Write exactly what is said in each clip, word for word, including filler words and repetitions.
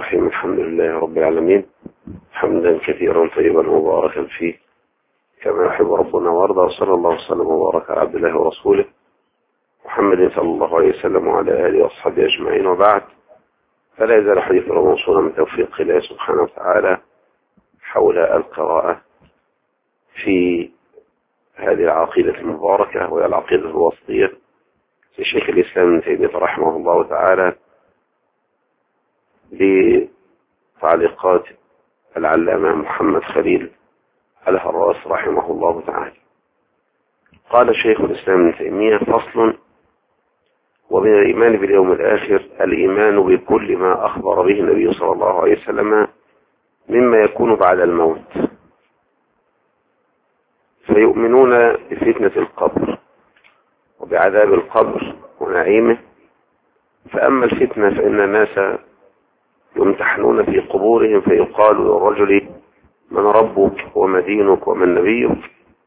الرحيم. الحمد لله رب العالمين، حمدا كثيرا طيبا مباركا فيه كما يحب ربنا وارضى. وصلى الله وسلم وبارك على عبد الله ورسوله محمد صلى الله عليه وسلم وعلى اله واصحابه اجمعين، وبعد. فلا يزال حديثنا موصولا من توفيق الله سبحانه وتعالى حول القراءة في هذه العقيدة المباركة، وهي العقيدة الوسطية لشيخ الإسلام ابن تيمية رحمه الله تعالى، بتعليقات العلامة محمد خليل الهراس رحمه الله تعالى. قال شيخ الإسلام ابن تيمية: فصل: ومن الإيمان باليوم الآخر الإيمان بكل ما أخبر به النبي صلى الله عليه وسلم مما يكون بعد الموت، فيؤمنون بفتنة القبر وبعذاب القبر ونعيمه. فأما الفتنة فإن الناس يمتحنون في قبورهم، فيقال للرجل: من ربك وما دينك ومن نبيك؟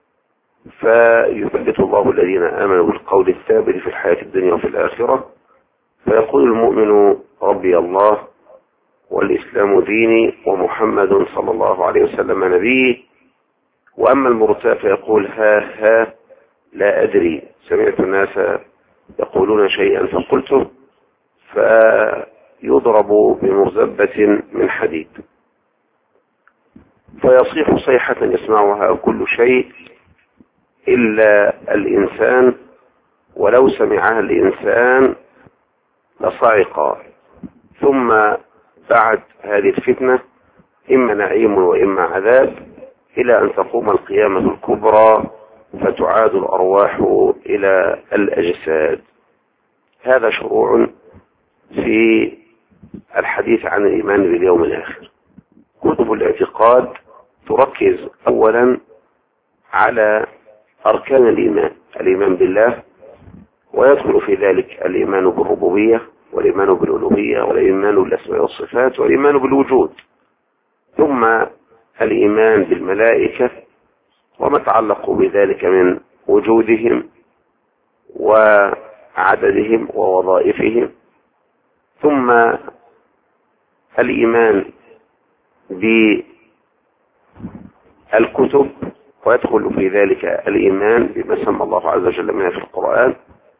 فيثبت الله الذين آمنوا بالقول الثابت في الحياة الدنيا وفي الآخرة، فيقول المؤمن: ربي الله والإسلام ديني ومحمد صلى الله عليه وسلم نبي. وأما المرتاب فيقول: ها ها لا أدري، سمعت الناس يقولون شيئا فقلته، فيضرب بمرزبة من حديد فيصيح صيحة يسمعها كل شيء إلا الإنسان، ولو سمعها الإنسان لصعق. ثم بعد هذه الفتنة إما نعيم وإما عذاب، إلى أن تقوم القيامة الكبرى فتعاد الأرواح إلى الأجساد. هذا شروع في الحديث عن الإيمان باليوم الآخر. كتب الاعتقاد تركز أولا على أركان الإيمان، الإيمان بالله، ويدخل في ذلك الإيمان بالربوبية والإيمان بالألوهية والإيمان بالأسماء والصفات والإيمان بالوجود، ثم الإيمان بالملائكة وما تعلق بذلك من وجودهم وعددهم ووظائفهم، ثم الإيمان بالكتب، ويدخل في ذلك الإيمان بما سمى الله عز وجل منها في القرآن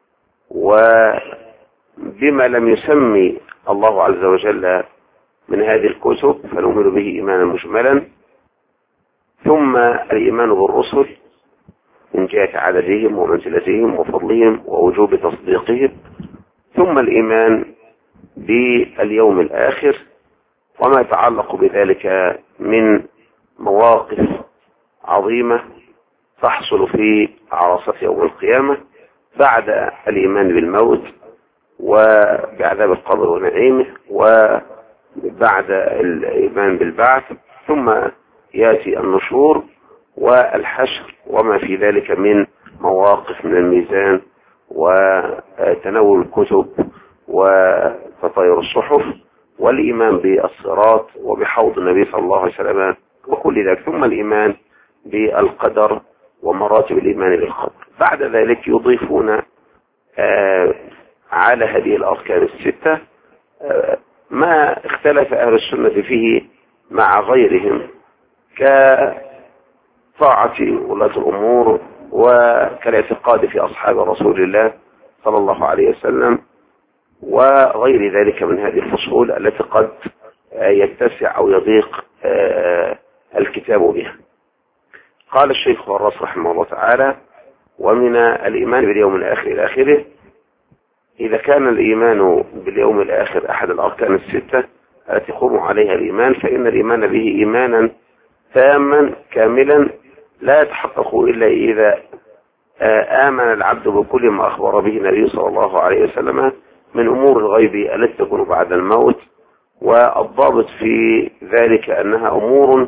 وبما لم يسمي الله عز وجل من هذه الكتب فنؤمن به إيمانا مجملا، ثم الإيمان بالرسل من جهة عددهم ومنزلتهم وفضلهم ووجوب تصديقهم، ثم الإيمان باليوم الآخر وما يتعلق بذلك من مواقف عظيمة تحصل في عرصات يوم القيامة، بعد الإيمان بالموت وبعذاب القبر ونعيمه، وبعد الإيمان بالبعث، ثم يأتي النشور والحشر وما في ذلك من مواقف من الميزان وتناول الكتب وتطاير الصحف والإيمان بالصراط وبحوض النبي صلى الله عليه وسلم وكل ذلك، ثم الإيمان بالقدر ومراتب الإيمان بالقدر. بعد ذلك يضيفون آه على هذه الأركان الستة آه ما اختلف أهل السنة فيه مع غيرهم، كطاعة ولاة الأمور وكالاعتقاد في أصحاب رسول الله صلى الله عليه وسلم وغير ذلك من هذه الفصول التي قد يتسع أو يضيق الكتاب بها. قال الشيخ الهراس رحمه الله تعالى: ومن الإيمان باليوم الآخر إلى آخره. إذا كان الإيمان باليوم الآخر أحد الأركان الستة التي يقوم عليها الإيمان، فإن الإيمان به إيمانا تاما كاملا لا يتحقق إلا إذا آمن العبد بكل ما أخبر به النبي صلى الله عليه وسلم من أمور الغيب التي تكون بعد الموت، والضابط في ذلك أنها أمور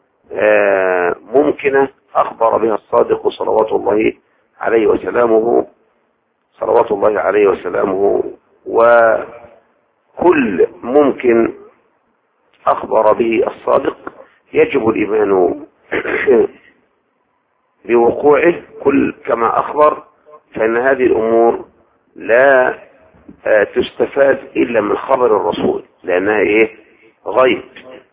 ممكنة أخبر بها الصادق صلوات الله عليه وسلامه صلوات الله عليه وسلامه وكل ممكن أخبر به الصادق يجب الإيمان بوقوعه كل كما أخبر، فإن هذه الأمور لا تستفاد إلا من خبر الرسول، لأنها إيه؟ غيب.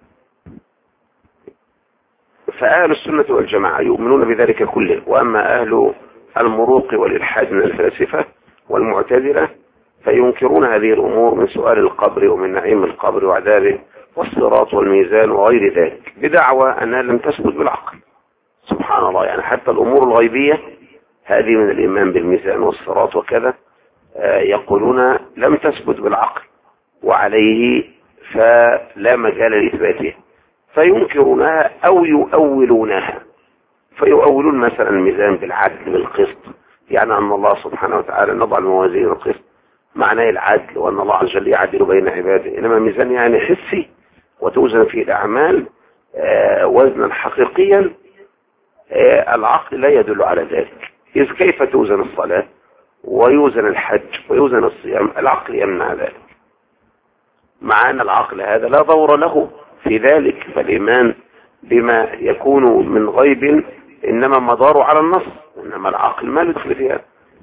فأهل السنة والجماعة يؤمنون بذلك كله. وأما أهل المروق والإلحاد من الفلاسفة والمعتزلة فينكرون هذه الأمور من سؤال القبر ومن نعيم القبر وعذابه والصراط والميزان وغير ذلك، بدعوى أنها لم تثبت بالعقل. سبحان الله، يعني حتى الأمور الغيبية هذه من الإيمان بالميزان والصراط وكذا يقولون لم تثبت بالعقل وعليه فلا مجال لإثباتها، فينكرونها أو يؤولونها. فيؤولون مثلا الميزان بالعدل بالقسط، يعني أن الله سبحانه وتعالى نضع الموازين القسط معناه العدل، وأن الله عز وجل يعدل بين عباده. إنما الميزان يعني حسي وتوزن فيه الأعمال آه وزنا حقيقيا، آه العقل لا يدل على ذلك. إذ كيف توزن الصلاة ويوزن الحج ويوزن الصيام؟ العقل يمنع ذلك، مع أن العقل هذا لا دور له في ذلك. فالإيمان بما يكون من غيب إنما مداره على النص، إنما العقل ما يدخل فيها.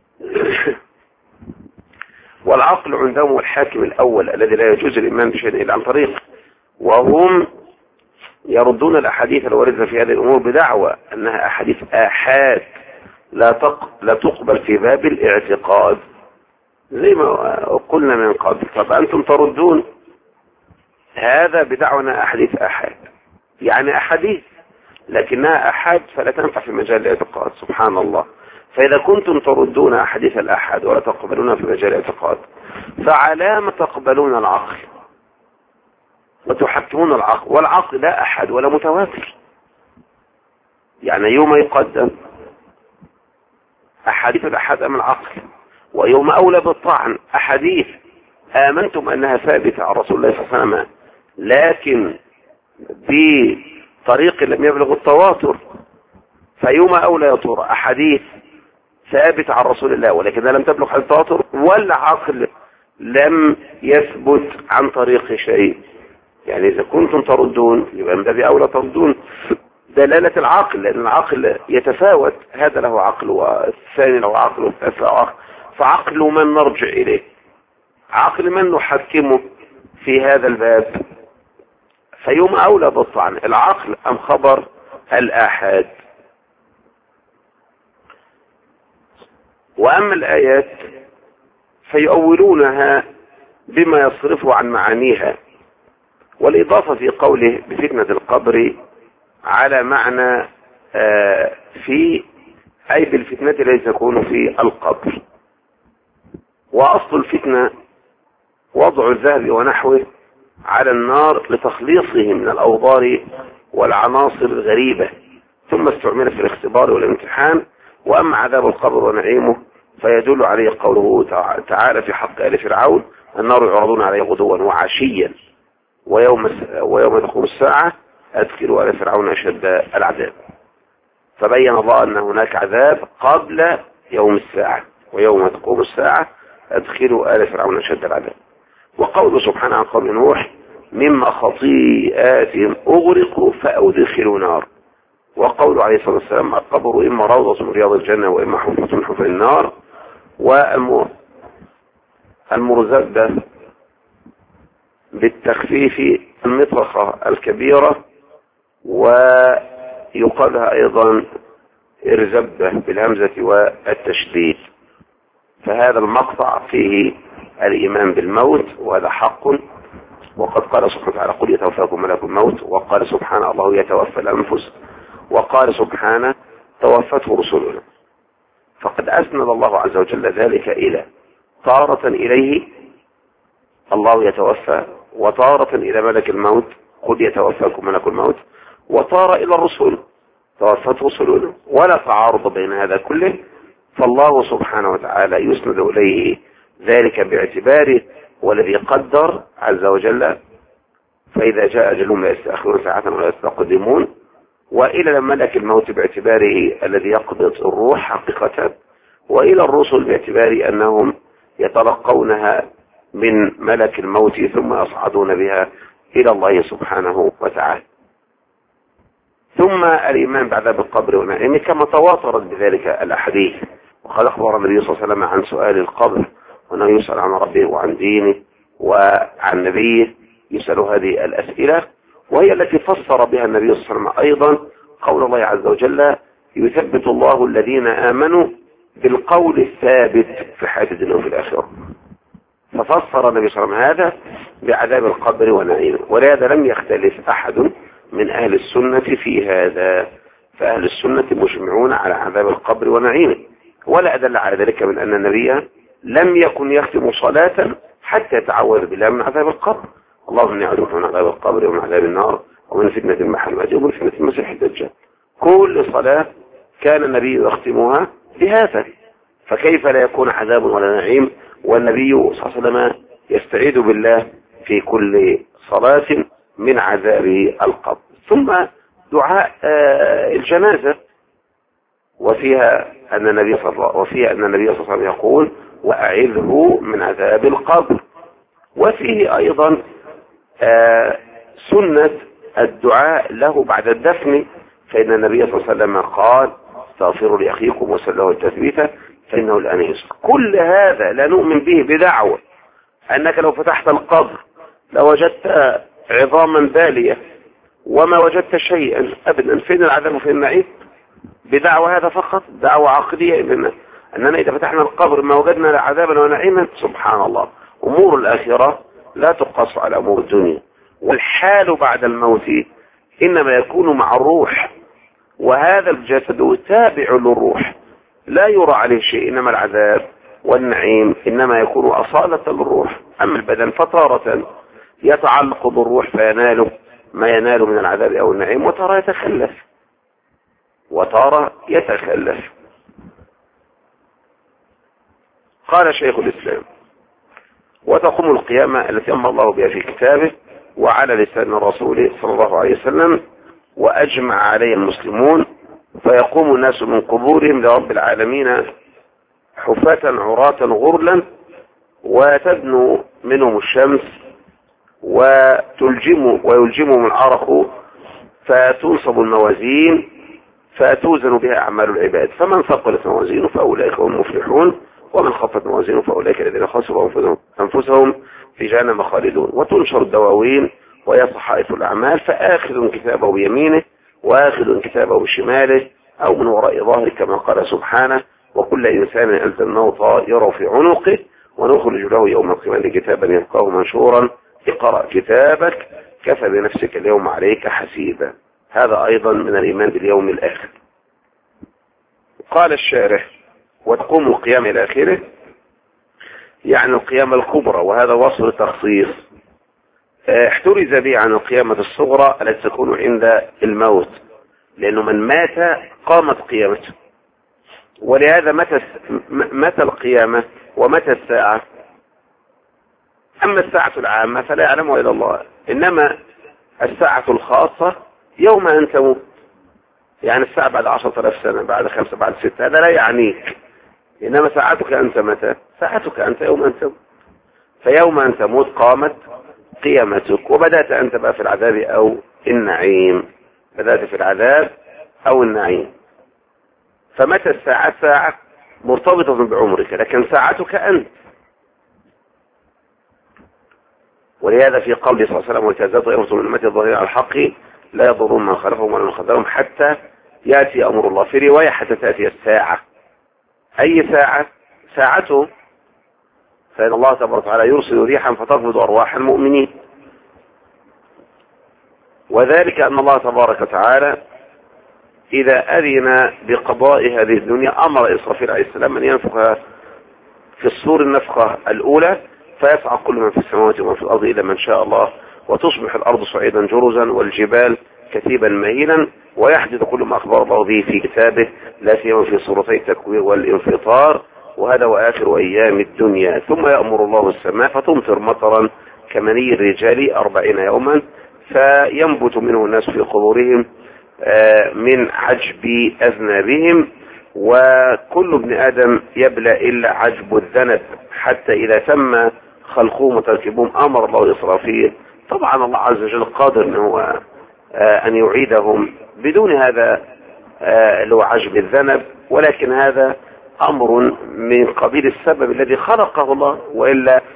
والعقل عندهم الحاكم الأول الذي لا يجوز الإيمان بشيء إلا عن طريق، وهم يردون الأحاديث الواردة في هذه الأمور بدعوى أنها أحاديث آحاد لا تق... لا تقبل في باب الاعتقاد، زي ما قلنا من قبل. طب أنتم تردون هذا بدعوى أنها أحاديث آحاد، يعني أحاديث لكنها أحاد فلا تنفع في مجال الاعتقاد. سبحان الله. فإذا كنتم تردون أحاديث الأحاد ولا تقبلونها في مجال الاعتقاد، فعلام تقبلون العقل وتحكمون العقل؟ والعقل لا أحد ولا متواتر. يعني يوم يقدم أحاديث الأحاد أم العقل، ويوم أولى بالطعن أحاديث آمنتم أنها ثابتة عن رسول الله صلى الله عليه وسلم لكن بطريق لم يبلغ التواتر، فيوم أولى يا ترى أحاديث ثابت عن رسول الله ولكنها لم تبلغ التواتر، والعقل لم يثبت عن طريق شيء. يعني إذا كنتم تردون يبقى من باب أولى تردون دلالة العقل، لأن العقل يتفاوت، هذا له عقل والثاني له عقل والثالث له عقل. فعقل من نرجع إليه؟ عقل من نحكمه في هذا الباب؟ فيوم أولى بالطعن العقل أم خبر الآحاد؟ وأما الآيات فيؤولونها بما يصرفه عن معانيها، والإضافة في قوله بفتنة القبر على معنى آه في أي بالفتنة التي تكون في القبر. وأصل الفتنة وضع الذهب ونحوه على النار لتخليصه من الأوضار والعناصر الغريبة، ثم استعمل في الاختبار والامتحان. وأما عذاب القبر ونعيمه فيدل عليه قوله تعالى في حق آل فرعون النار يعرضون عليه غدوا وعشيا ويوم ويوم تقوم الساعة أدخلوا آل فرعون أشد العذاب. فبين الله أن هناك عذاب قبل يوم الساعة، ويوم تقوم الساعة أدخلوا آل فرعون أشد العذاب. وقوله سبحانه عن قوم نوح مما خطيئاتهم أغرقوا فأدخلوا نار. وقوله عليه الصلاة والسلام القبر إما روضة من رياض الجنة وإما حفرة من حفر النار. والمرزبة بالتخفيف المطرقة الكبيرة، ويقالها أيضا إرزبة بالهمزة والتشديد. فهذا المقطع فيه الإيمان بالموت وهذا حق، وقد قال سبحانه وتعالى قل يتوفاكم ملك الموت، وقال سبحانه الله يتوفى الأنفس، وقال سبحانه توفته رسلنا. فقد أسند الله عز وجل ذلك إلى تارة إليه الله يتوفى، وتارة إلى ملك الموت قل يتوفاكم ملك الموت، وتارة إلى الرسل توفت رسلنا، ولا تعارض بين هذا كله. فالله سبحانه وتعالى يسند إليه ذلك باعتباره والذي قدر عز وجل، فإذا جاء أجلهم لا يستأخرون ساعة ولا يستقدمون. وإلى ملك الموت باعتباره الذي يقبض الروح حقيقة، وإلى الرسل باعتبار أنهم يتلقونها من ملك الموت ثم يصعدون بها إلى الله سبحانه وتعالى. ثم الإيمان بعذاب القبر ونعيمه كما تواترت بذلك الأحاديث. وقد أخبر النبي صلى الله عليه وسلم عن سؤال القبر وأنه يسأل عن ربه وعن دينه وعن نبيه يسأل هذه الأسئلة، وهي التي فسر بها النبي صلى الله عليه وسلم أيضا قول الله عز وجل: يثبت الله الذين آمنوا بالقول الثابت في الحياة الدنيا وفي الآخرة. ففسر النبي صلى الله عليه وسلم هذا بعذاب القبر ونعيمه، ولهذا لم يختلف أحد من أهل السنة في هذا، فأهل السنة مجمعون على عذاب القبر ونعيمه. ولا أدل على ذلك من أن النبي لم يكن يختم صلاة حتى يتعوذ بالله من عذاب القبر. اللهم إني أعوذ بك من عذاب القبر ومن عذاب النار ومن فتنة المحل ومن فتنة المسيح الدجال. كل صلاة كان النبي يختمها بهذا، فكيف لا يكون عذاب ولا نعيم والنبي صلى الله عليه وسلم يستعيذ بالله في كل صلاة من عذاب القبر. ثم دعاء الجنازة، وفيها أن النبي صلى الله وفيها أن النبي صلى الله عليه وسلم يقول: وأعذه من عذاب القبر. وفيه أيضا سنة الدعاء له بعد الدفن، فإن النبي صلى الله عليه وسلم قال: استغفروا لأخيكم وسلوا التثبيت فإنه الآن يسر. كل هذا لا نؤمن به بدعوة أنك لو فتحت القبر لوجدت عظاما بالية وما وجدت شيئا أبدا، فين العذاب وفين النعيم؟ بدعوة هذا فقط، دعوة عقدية إننا أننا إذا فتحنا القبر ما وجدنا لا عذابا ونعيما. سبحان الله، أمور الآخرة لا تقص على أمور الدنيا. والحال بعد الموت إنما يكون مع الروح، وهذا الجسد تابع للروح لا يرى عليه شيء، إنما العذاب والنعيم إنما يكون أصالة للروح. أما البدن فتارة يتعلق بالروح فيناله ما ينال من العذاب أو النعيم، وترى يتخلف وترى يتخلف. قال شيخ الإسلام: وتقوم القيامة التي أمر الله بها في كتابه وعلى لسان الرسول صلى الله عليه وسلم وأجمع عليه المسلمون، فيقوم الناس من قبورهم لرب العالمين حفاة عراة غرلا، وتدنو منهم الشمس وتلجم ويلجمهم العرق، فتنصب الموازين فتوزن بها أعمال العباد، فمن ثقلت موازينه فأولئك هم المفلحون، ومن خفت موازينه فأولئك الذين خسروا أنفسهم في جهنم خالدون. وتنشر الدواوين وهي صحائف الأعمال، فآخذ كتابه بيمينه وآخذ كتابه بشماله أو من وراء ظهره، كما قال سبحانه: وكل إنسان ألزمناه طائره في عنقه ونخرج له يوم القيامة كتابا يلقاه منشورا اقرأ كتابك كفى بنفسك اليوم عليك حسيبا. هذا أيضا من الإيمان باليوم الآخر. قال الشارح: وتقوم القيامة إلى آخره، يعني القيامة الكبرى، وهذا وصف تخصيص احترز به عن القيامة الصغرى التي تكون عند الموت، لأنه من مات قامت قيامته. ولهذا متى متى القيامة ومتى الساعة؟ أما الساعة العامة فلا يعلمها إلا الله، إنما الساعة الخاصة يوم أن تموت، يعني الساعة بعد عشرة آلاف سنة، بعد خمسة، بعد ستة، هذا لا يعنيك. إنما ساعتك أنت متى؟ ساعتك أنت يوم أن تموت، فيوم أن تموت قامت قيامتك، وبدأت أنت بقى في العذاب أو النعيم، بدأت في العذاب أو النعيم. فمتى الساعة؟ ساعة مرتبطة بعمرك، لكن ساعتك أنت. ولهذا في قول صلى الله عليه وسلم: وتزاد طائفة من أمتي الظاهرين على الحق لا يضرون من خلفهم ولا من خذلهم حتى يأتي أمر الله. في رواية: حتى تأتي الساعة. أي ساعة؟ ساعته، فإن الله تبارك وتعالى يرسل ريحا فتقبض أرواح المؤمنين، وذلك أن الله تبارك وتعالى إذا أذن بقضاء هذه الدنيا أمر إسرافيل عليه السلام أن ينفخ في الصور النفخة الأولى، فيصعق كل من في السماوات ومن في الأرض إلى من شاء الله، وتصبح الأرض صعيدا جرزا والجبال كثيبا مهينا، ويحدث كل ما أخبر الله به في كتابه، لا سيما في سورتي التكوير والانفطار، وهذا وآخر أيام الدنيا. ثم يأمر الله السماء فتمطر مطرا كمني الرجال أربعين يوما، فينبت منه الناس في قبورهم من عجب أذنابهم، وكل ابن آدم يبلى إلا عجب الذنب، حتى إذا تم خلقهم وتركيبهم أمر الله إسرافيل. طبعا الله عز وجل قادر أنه أن يعيدهم بدون هذا اللي هو عجب الذنب، ولكن هذا أمر من قبيل السبب الذي خلقه الله، وإلا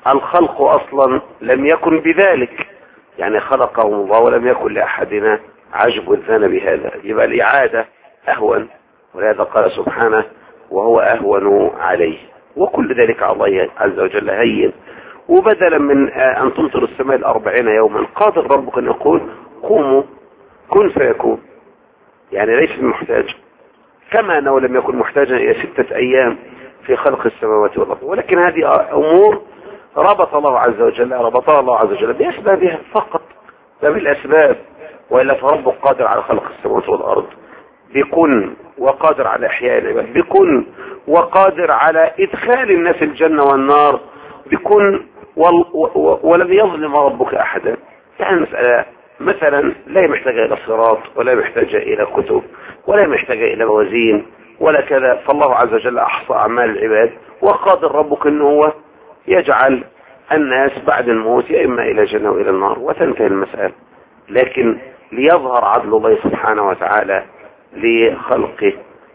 الخلق أصلا لم يكن بذلك، يعني خلقهم الله ولم يكن لأحدنا عجب الذنب بهذا، يبقى الإعادة أهون، ولهذا قال سبحانه وهو أهون عليه، وكل ذلك على الله عز وجل هين. وبدلا من أن تمطر السماء الأربعين يوما قادر ربك أن يقول قوموا كن فيكون، يعني ليس محتاج، كما أنه لم يكن محتاجا إلى ستة أيام في خلق السماوات والأرض. ولكن هذه أمور ربط الله عز وجل ربطها الله عز وجل بأسبابها فقط، لا بالأسباب، وإلا فربك قادر على خلق السماوات والأرض بكن، وقادر على إحياء العباد بكن، وقادر على إدخال الناس الجنة والنار بكن، ولم يظلم ربك أحدا. يعني المسألة مثلا لا محتاجة إلى صراط، ولا محتاجة إلى كتب، ولا محتاجة إلى موازين ولا كذا، فالله عز وجل أحصى أعمال العباد، وقادر ربك أنه هو يجعل الناس بعد الموت يا إما إلى الجنة وإلى النار وتنتهي المسألة. لكن ليظهر عدل الله سبحانه وتعالى لخلقه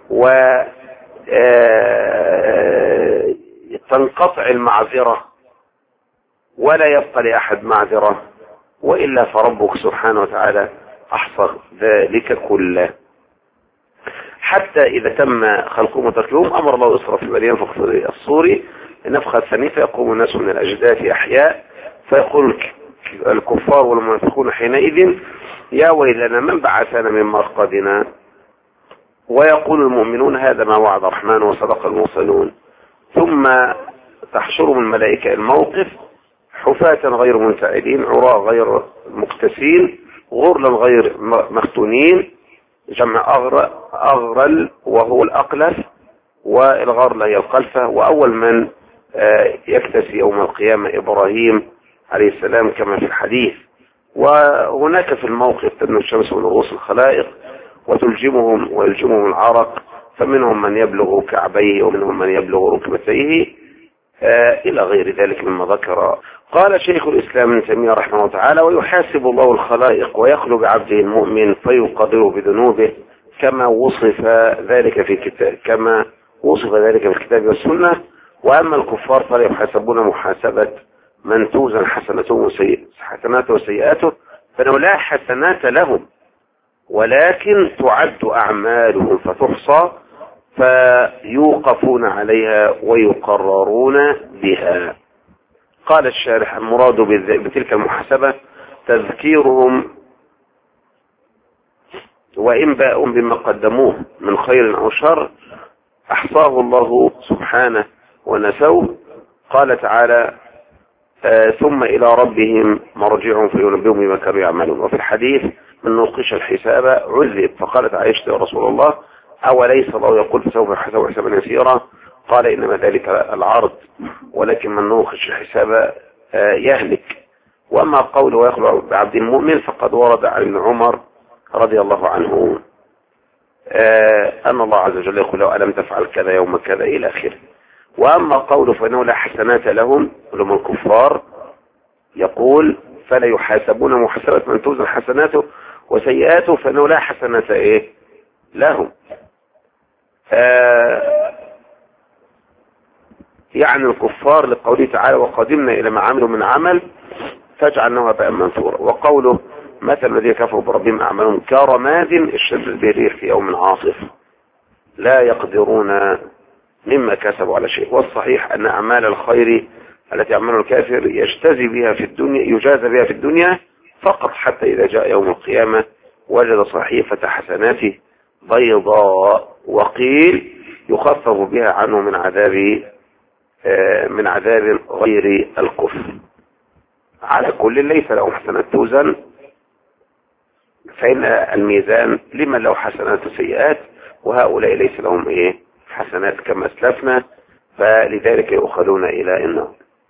وتنقطع المعذرة ولا يبقى لأحد معذرة، وإلا فربك سبحانه وتعالى أحصى ذلك كله. حتى إذا تم خلقهم وتركهم أمر الله إسرافيل أن ينفخ في الصور نفخة ثانية فيقوم الناس من الأجداث أحياء، فيقول الكفار والمنافقون حينئذ يا ويلنا من بعثنا من مرقدنا، ويقول المؤمنون هذا ما وعد الرحمن وصدق المرسلون. ثم تحشرهم الملائكة الموقف حفاة غير منتعدين، عراة غير مكتسين، غرلا غير مختونين، جمع أغرل وهو الأقلف، والغرل هي القلفة. وأول من يكتسي يوم القيامة إبراهيم عليه السلام كما في الحديث. وهناك في الموقف تدنو الشمس من رؤوس الخلائق وتلجمهم ويلجمهم العرق، فمنهم من يبلغ كعبيه ومنهم من يبلغ ركبتيه إلى غير ذلك مما ذكر. قال شيخ الإسلام ابن تيمية رحمه الله تعالى ويحاسب الله الخلائق ويخلق بعبده المؤمن فيقدره بذنوبه كما وصف ذلك في كتاب كما وصف ذلك في الكتاب والسنة. وأما الكفار فلا يحاسبون محاسبة من توزن حسناته حسناته وسيئاته، فإنه لا حسنات لهم ولكن تعد أعمالهم فتحصى فيوقفون عليها ويقررون بها. قال الشارح المراد بتلك المحاسبة تذكيرهم وإنباء بما قدموه من خير أو شر أحصاه الله سبحانه ونسوه. قال تعالى آه ثم إلى ربهم مرجعهم فينبئهم بما كانوا يعملون. وفي الحديث من نوقش الحساب عذب، فقالت عائشة يا رسول الله أوليس الله يقول فسوف يحاسب حسابا يسيرا؟ قال إنما ذلك العرض، ولكن من نوقش الحساب آه يهلك. وأما قوله ويخلق بعبد المؤمن فقد ورد عن ابن عمر رضي الله عنه آه أن الله عز وجل يقول له ألم تفعل كذا يوم كذا إلى آخره. وأما قوله فإنه لا حسنات لهم لهم الكفار يقول فلا يحاسبون محاسبة من توزن حسناته وسيئاته فإنه لا حسنات إيه لهم. آه يعني الكفار لقوله تعالى وقدمنا إلى ما عملوا من عمل فاجعلناه هباء منثورا. وقوله مثل الذين كفروا بربهم أعمالهم كرماد اشتدت به الريح في يوم عاصف لا يقدرون مما كسبوا على شيء. والصحيح أن أعمال الخير التي يعملها الكافر يجتزي بها في الدنيا يجازى بها في الدنيا فقط، حتى إذا جاء يوم القيامة وجد صحيفة حسناته بيضاء وقيل يخفف بها عنه من عذاب من عذاب غير الكفر. على كل ليس له حسنات توزن، فإن الميزان لمن له حسنات وسيئات، وهؤلاء ليس لهم ايه حسنات كما اسلفنا، فلذلك يؤخذون الى النار.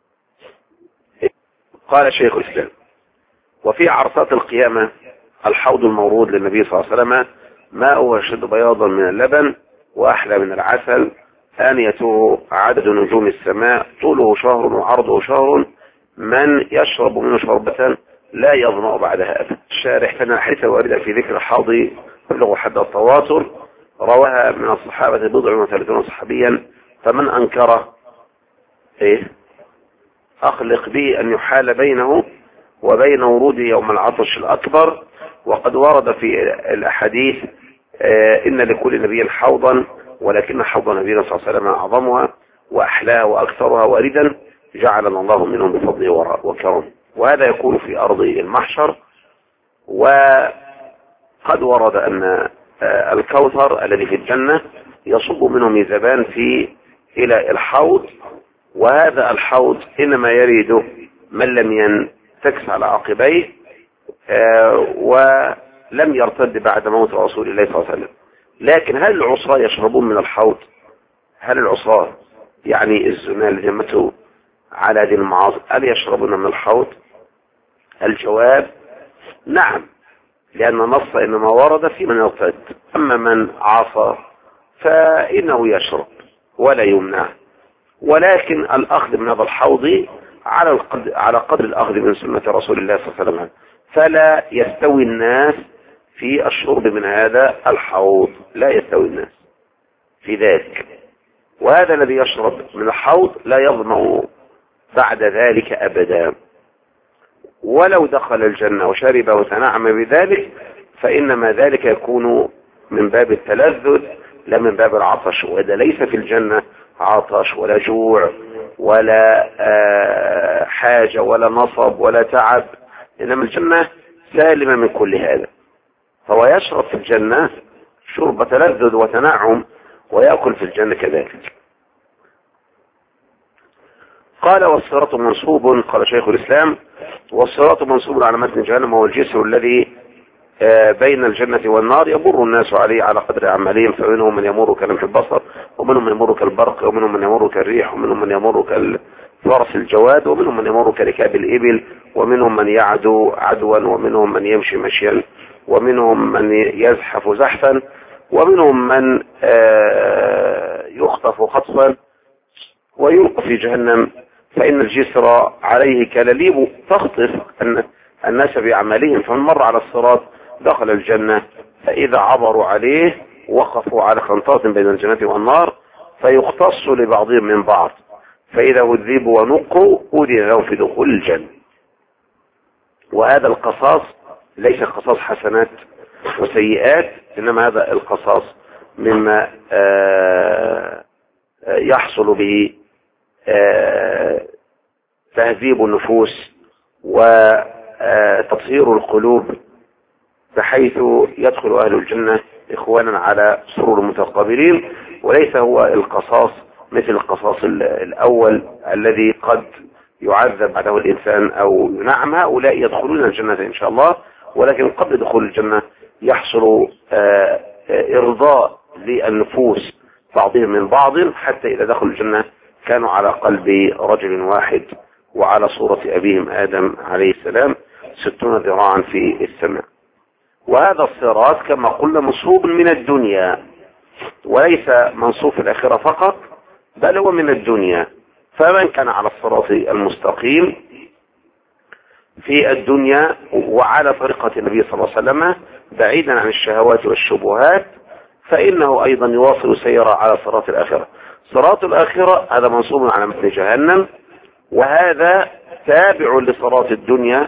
قال شيخ الاسلام وفي عرصات القيامة الحوض المورود للنبي صلى الله عليه وسلم ماءه أشد بياضا من اللبن وأحلى من العسل، آنيته عدد نجوم السماء، طوله شهر وعرضه شهر، من يشرب منه شربة لا يظمأ بعدها أبدا. الشارح كان الحديث الواردة في ذكر الحوض يبلغ حد التواتر، رواها من الصحابة بضع وثلاثون صحابيا، فمن أنكره إيه أخلق به أن يحال بينه وبين وروده يوم العطش الأكبر. وقد ورد في الأحاديث إن لكل نبي حوضا، ولكن حوض نبينا صلى الله عليه وسلم أعظمها وأحلاها وأكثرها واردا، جعلنا الله منهم بفضله وكرمه. وهذا يكون في أرض المحشر. وقد ورد أن الكوثر الذي في الجنة يصب منه ميزبان في إلى الحوض، وهذا الحوض إنما يريده من لم ينتكس على عقبيه ولم يرتد بعد موت رسول الله صلى الله عليه وسلم. لكن هل العصاة يشربون من الحوض؟ هل العصاة يعني الزنا الذين ماتوا على هذه المعاصي هل يشربون من الحوض؟ الجواب نعم، لأن النص إنما ورد في من يرتد. أما من عصى فإنه يشرب ولا يمنع، ولكن الأخذ من هذا الحوض على القدر على قدر الأخذ من سنة رسول الله صلى الله عليه وسلم، فلا يستوي الناس في الشرب من هذا الحوض، لا يستوي الناس في ذلك. وهذا الذي يشرب من الحوض لا يظمأ بعد ذلك أبدا، ولو دخل الجنة وشرب وتنعم بذلك فإنما ذلك يكون من باب التلذذ لا من باب العطش. وإذا ليس في الجنة عطش ولا جوع ولا حاجة ولا نصب ولا تعب، إنما الجنة سالمة من كل هذا. فهو يشرب في الجنة شرب تلذذ وتنعم، ويأكل في الجنة كذلك. قال والصراط منصوب، قال شيخ الإسلام والصراط منصوب على متن جهنم، هو الجسر الذي بين الجنة والنار يمر الناس عليه على قدر أعمالهم، فمنهم من يمر كلمح البصر، ومنهم من يمر كالبرق، ومنهم من يمر كالريح، ومنهم من يمر كالفرس الجواد، ومنهم من يمر كركاب الإبل، ومنهم من يعدو عدوا، ومنهم من يمشي مشيا، ومنهم من يزحف زحفا، ومنهم من يخطف خطفا ويلقى في جهنم. فإن الجسر عليه كلاليب تخطف الناس بأعمالهم، فمن مر على الصراط دخل الجنة، فإذا عبروا عليه وقفوا على خنطات بين الجنة والنار فيختص لبعضهم من بعض، فإذا هذبوا ونقوا أذن لهم في دخول الجنة. وهذا القصاص ليس قصاص حسنات وسيئات، إنما هذا القصاص مما يحصل به تهذيب النفوس وتطهير القلوب، بحيث يدخل أهل الجنة إخوانا على سرور متقابلين، وليس هو القصاص مثل القصاص الأول الذي قد يعذب بعده الإنسان أو ينعم. هؤلاء يدخلون الجنة إن شاء الله، ولكن قبل دخول الجنة يحصل إرضاء للنفوس بعضهم من بعض، حتى إذا دخلوا الجنة كانوا على قلب رجل واحد وعلى صورة أبيهم آدم عليه السلام ستون ذراعا في السماء. وهذا الصراط كما قلنا منصوب من الدنيا، وليس منصوب في الآخرة فقط، بل هو من الدنيا. فمن كان على الصراط المستقيم في الدنيا وعلى طريقة النبي صلى الله عليه وسلم بعيدا عن الشهوات والشبهات، فإنه أيضا يواصل سيرا على صراط الآخرة. صراط الآخرة هذا منصوب على مثل جهنم، وهذا تابع لصراط الدنيا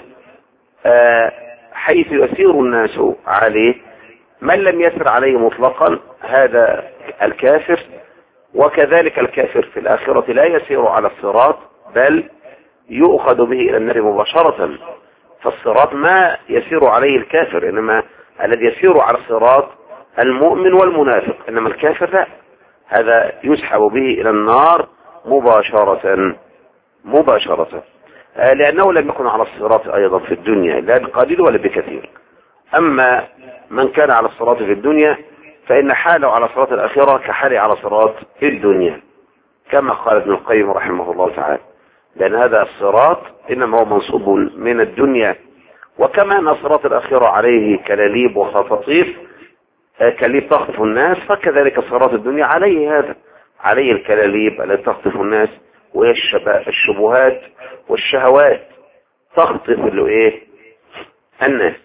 حيث يسير الناس عليه. من لم يسر عليه مطلقا هذا الكافر، وكذلك الكافر في الآخرة لا يسير على الصراط بل يؤخذ به إلى النار مباشرة. فالصراط ما يسير عليه الكافر، إنما الذي يسير على الصراط المؤمن والمنافق، إنما الكافر لا، هذا يسحب به إلى النار مباشرة مباشرة لأنه لم يكن على الصراط أيضا في الدنيا لا بقليل ولا بكثير. أما من كان على الصراط في الدنيا فإن حاله على صراط الآخرة كحاله على صراط في الدنيا، كما قال ابن القيم رحمه الله تعالى، لأن هذا الصراط إنما هو منصوب من الدنيا. وكما أن صراط الآخرة عليه كلاليب وخطاطيف كلاليب تخطف الناس، فكذلك صراط الدنيا عليه هذا، عليه الكلاليب التي تخطف الناس، وهي الشبهات والشهوات تخطف له ايه الناس.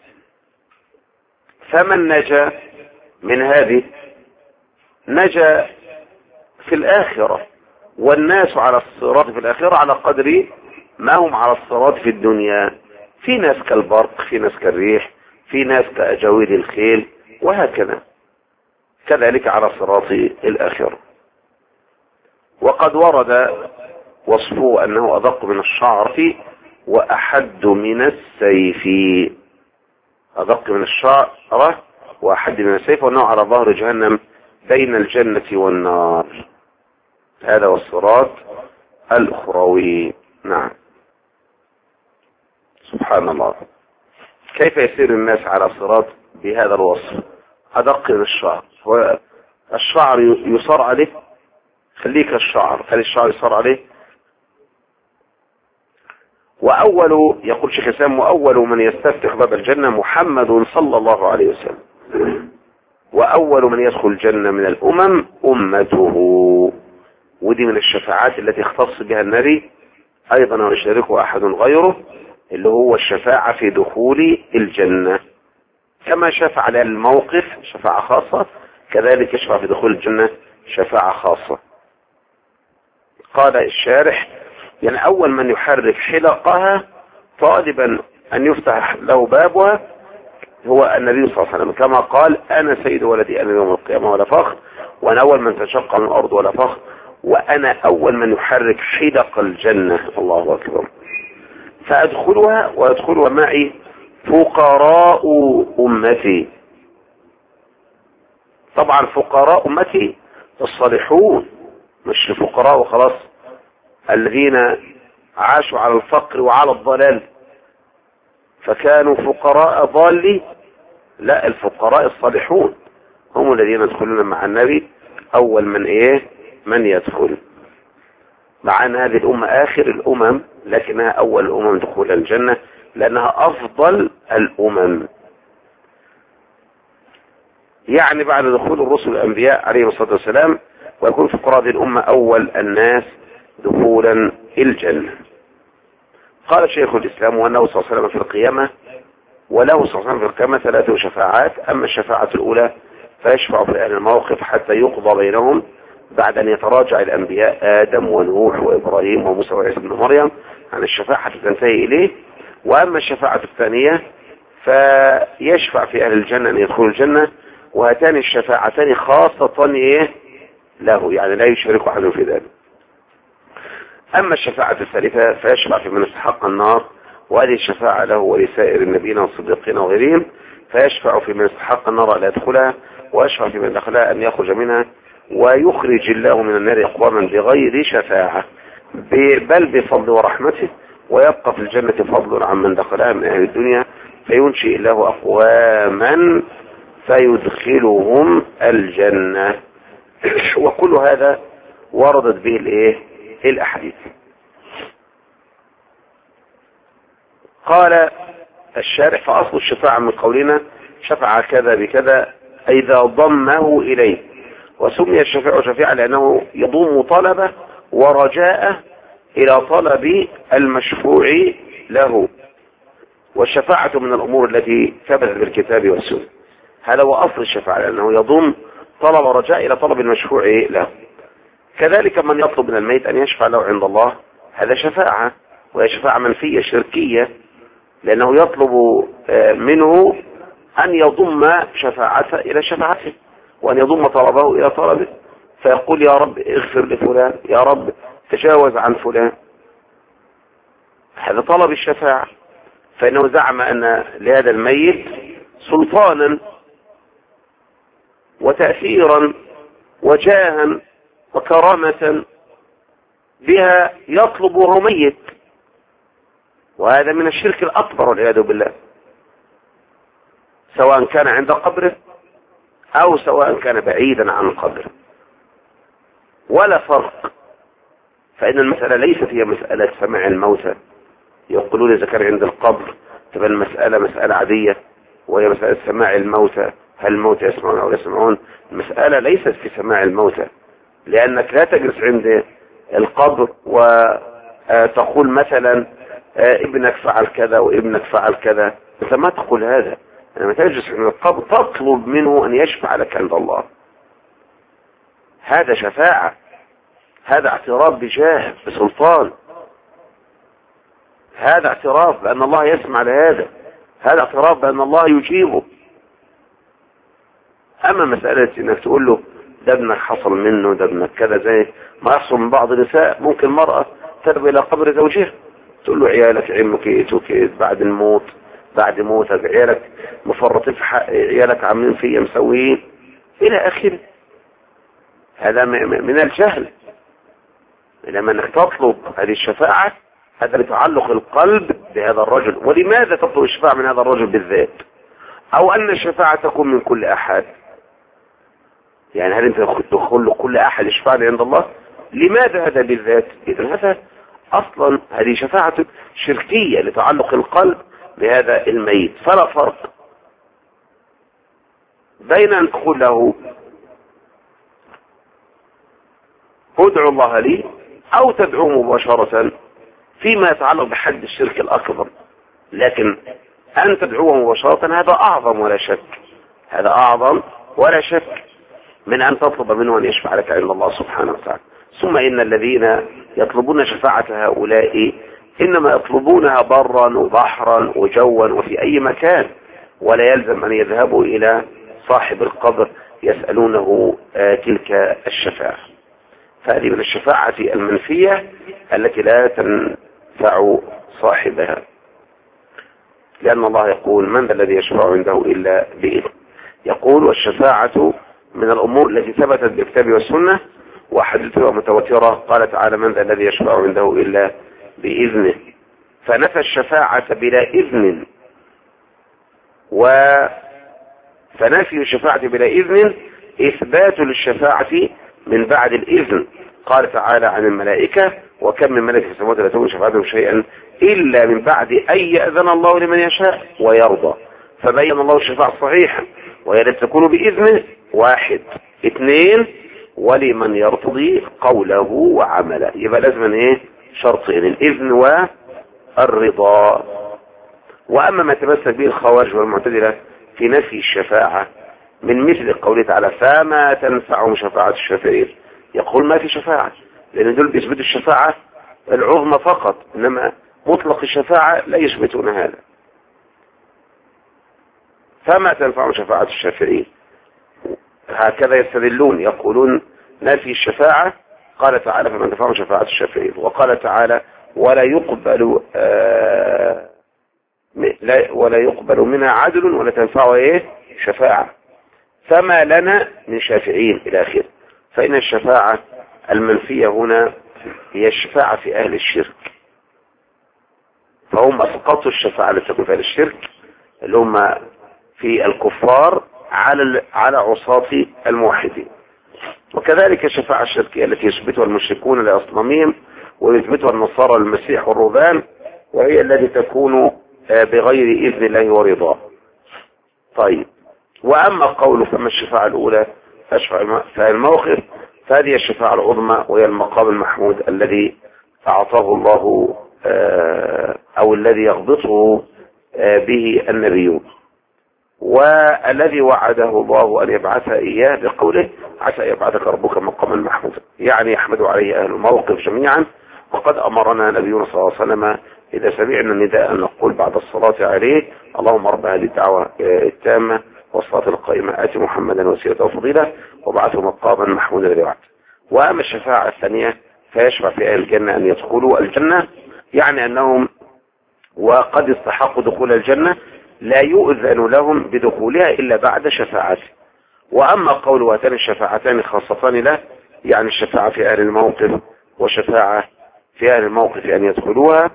فمن نجا من هذه نجا في الآخرة، والناس على الصراط في الآخرة على قدر ما هم على الصراط في الدنيا، في ناس كالبرق، في ناس كالريح، في ناس كأجاويل الخيل، وهكذا. كذلك على صراط الآخرة. وقد ورد وصفه أنه أدق من الشعر وأحد من السيف. أدق من الشعر وأحد من السيف، وأنه على ظهر جهنم بين الجنة والنار. هذا هو الصراط الأخروي. نعم. سبحان الله، كيف يسير الناس على الصراط بهذا الوصف؟ أدق من الشعر. هو الشعر يصار عليه، خليك الشعر، خلي الشعر يصار عليه. وأول، يقول شيخ الإسلام، وأول من يستفتح باب الجنة محمد صلى الله عليه وسلم، وأول من يدخل الجنة من الأمم أمته. ودي من الشفاعات التي اختص بها النبي أيضا ويشاركه أحد غيره، اللي هو الشفاعة في دخول الجنة. كما شفع على الموقف شفاعة خاصة، كذلك يشفع في دخول الجنة شفاعة خاصة. قال الشارح: يعني أول من يحرك حلقها طالبا أن يفتح له بابها هو النبي صلى الله عليه وسلم، كما قال: أنا سيد ولدي أنا يوم القيامة ولا فخر، وأنا أول من تشق من الأرض ولا فخر، وأنا أول من يحرك حلق الجنة. الله أكبر. فأدخلها ويدخلها معي فقراء أمتي. طبعا فقراء أمتي الصالحون، مش الفقراء وخلاص الذين عاشوا على الفقر وعلى الضلال فكانوا فقراء ضالين. لا، الفقراء الصالحون هم الذين يدخلون مع النبي أول من إيه من يدخل. مع أن هذه الأمة آخر الأمم، لكنها أول الأمم دخول الجنة لأنها أفضل الأمم. يعني بعد دخول الرسل الأنبياء عليهم الصلاة والسلام، ويكون فقراء هذه الأمة أول الناس دخولا الجنة. قال شيخ الإسلام: وأنه صلى الله عليه وسلم في القيامة، وله صلى الله عليه وسلم في القيامة ثلاث شفاعات. أما الشفاعة الأولى فيشفع في أهل الموقف حتى يقضى بينهم بعد أن يتراجع الأنبياء آدم ونوح وإبراهيم وموسى وعيسى بن مريم عن الشفاعة حتى تنتهي إليه. وأما الشفاعة الثانية فيشفع في أهل الجنة أن يدخلوا الجنة، وهاتان الشفاعتان خاصة إيه له، يعني لا يشارك أحد في ذلك. أما الشفاعة الثالثة فيشفع في من استحق النار، وهذه الشفاعة له ولسائر النبيين والصديقين وغيرهم، فيشفع في من استحق النار أن يدخلها، ويشفع في من دخلها أن يخرج منها، ويخرج الله من النار أقواما بغير شفاعة بل بفضل ورحمته، ويبقى في الجنة فضل عن من دخلها من أهل الدنيا، فينشئ الله أقواما فيدخلهم الجنة. وكل هذا وردت به الايه الاحاديث. قال الشارح: فاصل الشفاعة من قولنا شفع كذا بكذا اذا ضمه اليه، وسمي الشفيع شفيعا لانه يضم طلبه ورجاءه الى طلب المشفوع له. والشفاعة من الامور التي ثبتت بالكتاب والسنة. هذا هو اصل الشفاعة، لانه يضم طلب رجاء الى طلب المشفوع له. كذلك من يطلب من الميت ان يشفع له عند الله، هذا شفاعة، وهي شفاعة منفية شركية، لانه يطلب منه ان يضم شفاعته الى شفاعته، وان يضم طلبه الى طلبه، فيقول: يا رب اغفر لفلان، يا رب تجاوز عن فلان. هذا طلب الشفاعة، فانه زعم ان لهذا الميت سلطانا وتأثيرا وجاها وكرامة بها يطلب وهو ميت، وهذا من الشرك الأكبر والعياذ بالله، سواء كان عند قبره أو سواء كان بعيدا عن قبره، ولا فرق. فإن المسألة ليست هي مسألة سماع الموتى، يقولون إذا كان عند القبر تبقى المسألة مسألة عادية، وهي مسألة سماع الموتى، هل الموتى يسمعون أو يسمعون؟ المسألة ليست في سماع الموتى، لأنك لا تجلس عند القبر وتقول مثلا ابنك فعل كذا وابنك فعل كذا. أنت ما تقول هذا. لما تجلس عند القبر تطلب منه أن يشفع لك عند الله. هذا شفاعة، هذا اعتراف بجاه بسلطان. هذا اعتراف بأن الله يسمع لهذا، هذا اعتراف بأن الله يجيبه. أما مسألة إنك تقول له ده ابنك حصل منه، ده ابنك كذا، زي ما يحصل من بعض النساء، ممكن مرأة تذهب إلى قبر زوجها تقول له عيالك عملوا كيت وكيت بعد الموت، بعد موتك عيالك مفرطين في حق عيالك، عاملين فيا مسويين إلى آخره. هذا من الجهل. لما انك تطلب هذه الشفاعة، هذا بتعلق القلب بهذا الرجل. ولماذا تطلب الشفاعة من هذا الرجل بالذات؟ او ان الشفاعة تكون من كل احد؟ يعني هل انت تدخل كل احد يشفعني عند الله؟ لماذا هذا بالذات؟ اذا هذا اصلا هذه شفاعة شركية لتعلق القلب بهذا الميت. فلا فرق بين ان تقول له ادعو الله لي او تدعوه مباشرة فيما يتعلق بحد الشرك الاكبر، لكن ان تدعوه مباشرة هذا اعظم ولا شك، هذا اعظم ولا شك من ان تطلب منه ان يشفع لك عند الله سبحانه وتعالى. ثم ان الذين يطلبون شفاعة هؤلاء انما يطلبونها برا وبحرا وجوا وفي اي مكان، ولا يلزم ان يذهبوا الى صاحب القبر يسألونه آه تلك الشفاعة. فهذه من الشفاعة المنفية التي لا تنفع صاحبها، لأن الله يقول من ذا الذي يشفع عنده إلا بإذنه. يقول والشفاعة من الأمور التي ثبتت بالكتاب والسنة وحديثها متواترة. قال تعالى من ذا الذي يشفع عنده إلا بإذنه، فنفى الشفاعة بلا إذن، وفنفي الشفاعة بلا إذن إثبات للشفاعة من بعد الإذن. قال تعالى عن الملائكة وكم من ملك في السماوات لا تغني شفاعتهم شيئا إلا من بعد أن يأذن الله لمن يشاء ويرضى. فبين الله الشفاعة الصحيحة وهي التي تكون بإذنه. واحد. اثنين ولمن يرتضي قوله وعمله. يبقى لازم ايه؟ شرطين، الإذن والرضا. وأما ما تمسك به الخوارج والمعتزلة في نفي الشفاعة من مثل قوله تعالى فما تنفعهم شفاعة الشافعين، يقول ما في شفاعة، لأن دول بيثبتوا الشفاعة العظمى فقط، إنما مطلق الشفاعة لا يثبتون هذا. فما تنفعهم شفاعة الشافعين، هكذا يستدلون، يقولون نفي الشفاعة. قال تعالى فما تنفعهم شفاعة الشافعين، وقال تعالى ولا يقبل آه لا ولا يقبل منها عدل ولا تنفعه ايه شفاعة، فما لنا من شافعين إلى آخره. فإن الشفاعة المنفية هنا هي الشفاعة في أهل الشرك، فهم أسقطوا الشفاعة التي تكون في أهل الشرك اللي هم في الكفار على على عصاة الموحدين. وكذلك الشفاعة الشركية التي يثبتها المشركون لأصنامهم ويثبتها النصارى للمسيح والرهبان، وهي التي تكون بغير إذن الله ورضاه. طيب، وأما قوله فما الشفاعة الأولى أشفع في الموقف، فهذه الشفاعة العظمى وهي المقام المحمود الذي أعطاه الله أو الذي يغبطه به النبيون، والذي وعده الله أن يبعث إياه بقوله عسى يبعثك ربك مقاما محمودا، يعني يحمد عليه أهل الموقف جميعا. وقد أمرنا نبينا صلى الله عليه وسلم إذا سمعنا النداء أن نقول بعد الصلاة عليه اللهم رب هذه الدعوة التامة والصلاة القائمة آت محمدا وسيلة وفضيلة وبعثه مقاما محمودا الذي وعد. وأما الشفاعة الثانية فيشفع في أهل الجنة أن يدخلوا الجنة، يعني أنهم وقد استحقوا دخول الجنة لا يؤذن لهم بدخولها إلا بعد شفاعته. وأما قول واتان الشفاعتان خاصتان له، يعني الشفاعة في أهل الموقف وشفاعة في أهل الموقف أن يدخلوها،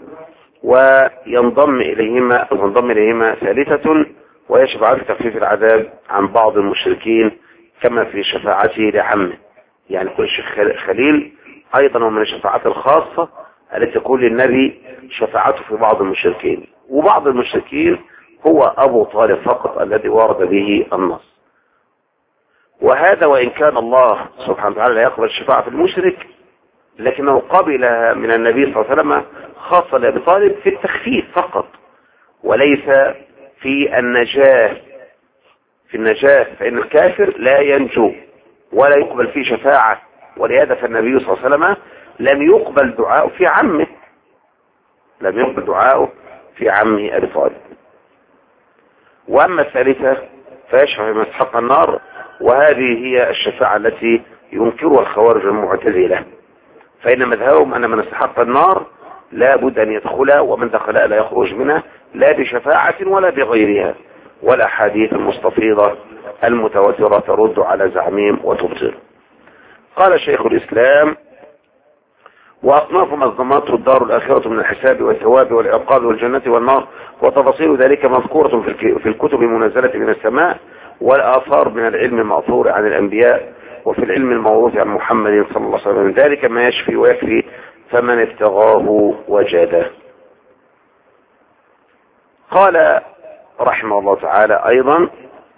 وينضم إليهما تنضم إليهما ثالثة وهي شفاعة تخفيف العذاب عن بعض المشركين كما في شفاعته لعمه، يعني كل شيخ خليل أيضا ومن الشفاعات الخاصة التي تكون للنبي شفاعته في بعض المشركين، وبعض المشركين هو أبو طالب فقط الذي ورد به النص. وهذا وإن كان الله سبحانه وتعالى لا يقبل الشفاعة في المشرك، لكنه قبلها من النبي صلى الله عليه وسلم خاصة لأبي طالب في التخفيف فقط، وليس في النجاة. في النجاة فإن الكافر لا ينجو ولا يقبل فيه شفاعة، ولهذا فالنبي صلى الله عليه وسلم لم يقبل دعاء في عمه، لم يقبل دعاؤه في عمه أبي طالب. وأما الثالثة فيشفع في من استحق النار، وهذه هي الشفاعة التي ينكرها الخوارج المعتزلة، فإن مذهبهم أن من استحق النار لا بد أن يدخلها، ومن دخلها لا يخرج منها لا بشفاعة ولا بغيرها، والأحاديث المستفيضة المتواترة ترد على زعمهم وتبطل. قال شيخ الإسلام: وأصناف مظلمات الدار الآخرة من الحساب والثواب والعقاب والجنة والنار، وتفاصيل ذلك مذكورة في الكتب المنزلة من السماء، والآثار من العلم المأثور عن الأنبياء، وفي العلم الموروث عن محمد صلى الله عليه وسلم، ذلك ما يشفي ويكفي فمن ابتغاه وجده. قال رحمه الله تعالى أيضا: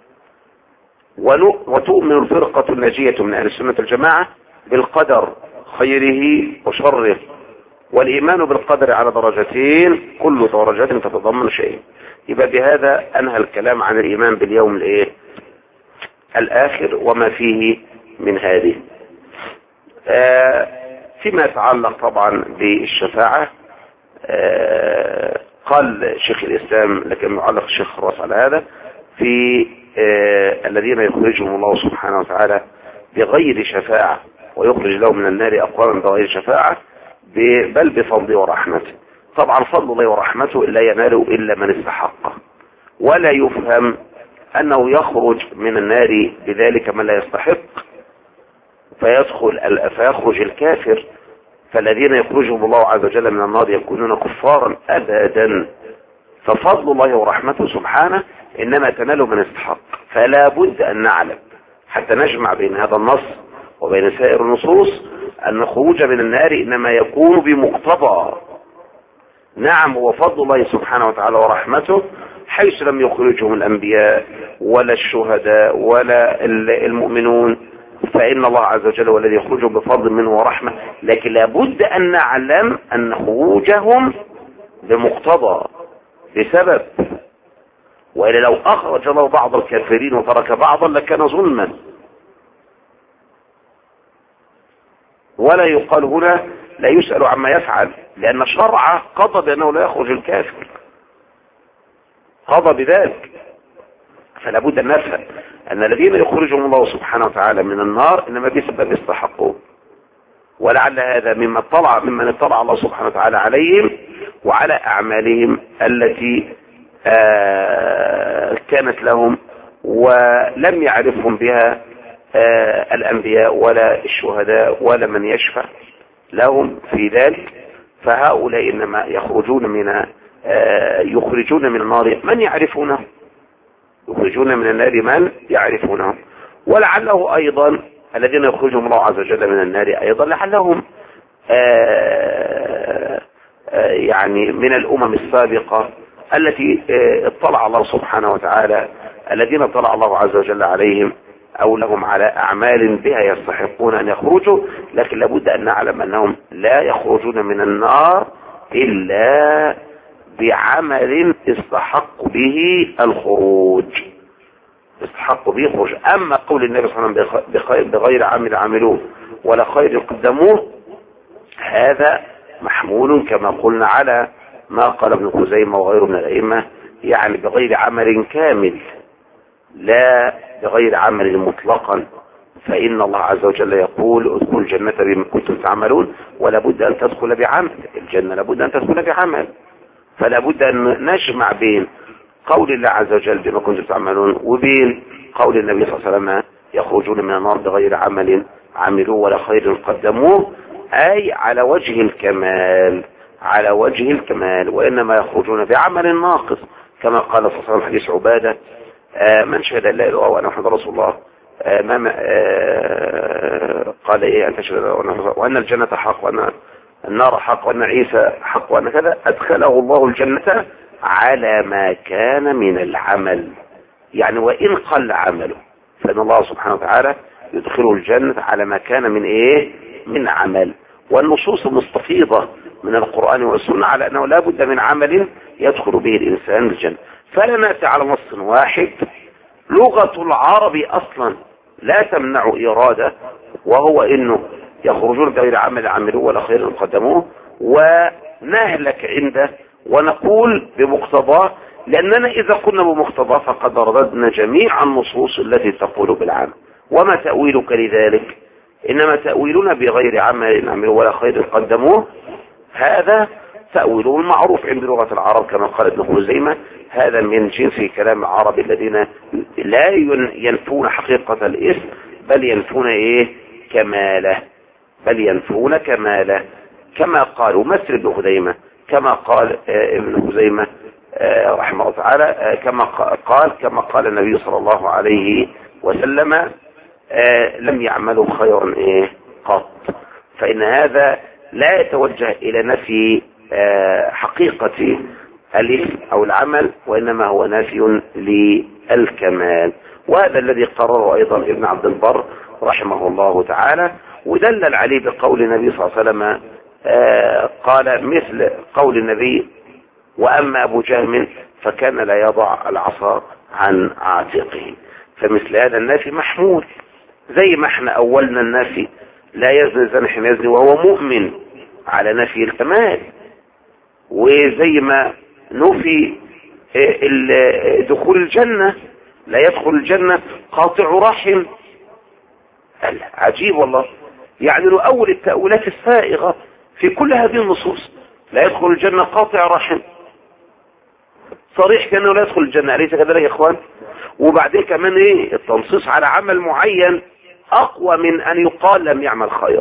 وتؤمن الفرقة الناجية من أهل السنة الجماعة بالقدر خيره وشره، والإيمان بالقدر على درجتين، كل درجات تتضمن شيء. يبقى بهذا أنهى الكلام عن الإيمان باليوم الإيه الآخر وما فيه من هذه. آه فيما يتعلق طبعا بالشفاعة، آه قال شيخ الإسلام، لكن يعلق الشيخ الراس على هذا، في آه الذين يخرجهم الله سبحانه وتعالى بغير شفاعة ويخرج لهم من النار أقواما بغير شفاعة، بل بفضله ورحمته. طبعا فضل الله ورحمته لا يناله إلا من استحقه، ولا يفهم أنه يخرج من النار بذلك من لا يستحق فيدخل فيخرج الكافر، فالذين يخرجهم الله عز وجل من النار يكونون كفارا أبدا. ففضل الله ورحمته سبحانه إنما تناله من استحق، فلا بد أن نعلم حتى نجمع بين هذا النص وبين سائر النصوص أن الخروج من النار إنما يكون بمقتضى نعم وفضل الله سبحانه وتعالى ورحمته، حيث لم يخرجهم الأنبياء ولا الشهداء ولا المؤمنون، فإن الله عز وجل هو الذي يخرجهم بفضل منه ورحمة. لكن لابد أن نعلم أن خروجهم بمقتضى بسبب، وإلا لو أخرج الله بعض الكافرين وترك بعضا لكان ظلما. ولا يقال هنا لا يسأل عما يفعل، لأن الشرع قضى بأنه لا يخرج الكافر، قضى بذلك. فلا بد أن نفهم أن الذين يخرجهم الله سبحانه وتعالى من النار إنما بسبب استحقوه، ولعل هذا مما اطلع ممن اطلع الله سبحانه وتعالى عليهم وعلى أعمالهم التي آه كانت لهم ولم يعرفهم بها آه الأنبياء ولا الشهداء ولا من يشفع لهم في ذلك. فهؤلاء إنما يخرجون من آه يخرجون من النار من يعرفونه، يخرجون من النار من يعرفونه. ولعله أيضا الذين يخرجهم الله عز وجل من النار أيضا لعلهم آه آه يعني من الأمم السابقة التي آه اطلع الله سبحانه وتعالى، الذين اطلع الله عز وجل عليهم أو لهم على أعمال بها يستحقون أن يخرجوا، لكن لابد أن نعلم أنهم لا يخرجون من النار إلا بعمل استحق به الخروج، استحق به الخروج. أما قول النبي صلى الله عليه وسلم بغير عمل عملوه ولا خير قدموه، هذا محمول كما قلنا على ما قال ابن خزيمة وغيره من الأئمة، يعني بغير عمل كامل لا بغير عمل مطلقا. فإن الله عز وجل يقول ادخلوا الجنة بما كنتم تعملون، ولا بد أن تدخل بعمل، الجنة لابد أن تدخل بعمل. فلا بد أن نجمع بين قول الله عز وجل بما كنتم تعملون وبين قول النبي صلى الله عليه وسلم يخرجون من النار بغير عمل عملوه ولا خير قدموه، أي على وجه الكمال، على وجه الكمال، وإنما يخرجون بعمل ناقص كما قال صلى الله عليه وسلم حديث عبادة آه من شهد لا اله الا الله وأن محمد رسول الله آه ما آه قال ايه أن تشهد وأن الجنة حق وأن النار حق وأن عيسى حق وأن كذا، أدخله الله الجنة على ما كان من العمل، يعني وإن قل عمله فإن الله سبحانه وتعالى يدخله الجنة على ما كان من ايه من عمل. والنصوص المستفيضة من القرآن والسنة على أنه لا بد من عمل يدخل به الإنسان الجنة. فلا نأتي على نص واحد، لغة العرب أصلا لا تمنع إرادة، وهو إنه يخرجون بغير عمل عملوه ولا خير قدموه، نهلك عنده ونقول بمقتضاه، لأننا إذا قلنا بمقتضاه فقد رددنا جميع النصوص التي تقول بالعمل. وما تأويلك لذلك؟ إنما تأويلنا بغير عمل نعمله ولا خير قدموه، هذا تأويله المعروف عند لغة العرب كما قال ابن خزيمة، هذا من جنس كلام العرب الذين لا ينفون حقيقة الاسم بل ينفون ايه كماله، بل ينفون كماله كما قالوا مثل ابن خزيمة، كما قال ابن خزيمة رحمه الله تعالى، كما قال كما قال النبي صلى الله عليه وسلم لم يعملوا خيرا ايه قط. فإن هذا لا يتوجه إلى نفي حقيقة الاسم أو العمل، وإنما هو نفي للكمال. وهذا الذي قرره أيضا ابن عبد البر رحمه الله تعالى، ودلل عليه بقول النبي صلى الله عليه وسلم قال مثل قول النبي وأما أبو جهم فكان لا يضع العصا عن عاتقه. فمثل هذا النافي محمول، زي ما احنا أولنا النافي لا يزني زاني حين يزني وهو مؤمن على نفي الكمال، وزي ما نفي دخول الجنة لا يدخل الجنة قاطع رحم. عجيب والله، يعني نؤول التأويلات السائغة في كل هذه النصوص. لا يدخل الجنة قاطع رحم، صريح كأنه لا يدخل الجنة، أليس كذلك يا إخوان؟ وبعدين كمان إيه التنصيص على عمل معين أقوى من أن يقال لم يعمل خير،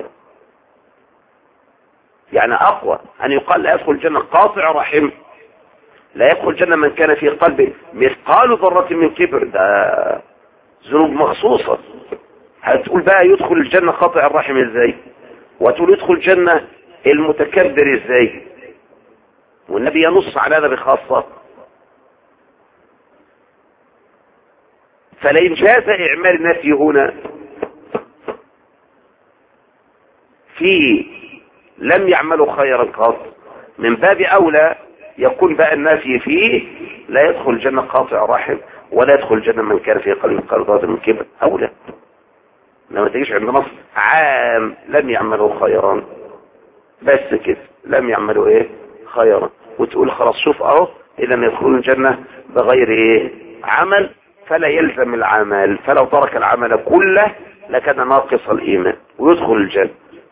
يعني أقوى أن يقال لا يدخل الجنة قاطع رحم، لا يدخل الجنة من كان في قلبه مثقال ذرة من كبر، ده ذنوب مخصوصة. هتقول بقى يدخل الجنة قاطع الرحم ازاي، وتقول يدخل الجنة المتكبر ازاي؟ والنبي ينص على هذا بخاصة. فلئن جاز إعمال النفي هنا في لم يعملوا خيرا قط، من باب أولى يكون بقى النافي فيه لا يدخل الجنة قاطع رحم ولا يدخل الجنة من كان في قلبه مثقال ذرة من كبر، أولى. لما تجيش عند نص عام لم يعملوا خيرا بس كده، لم يعملوا ايه خيرا، وتقول خلاص شوف اهو اذا يدخلون الجنة بغير ايه عمل، فلا يلزم العمل، فلو ترك العمل كله لكان ناقص الايمان ويدخل الجنة.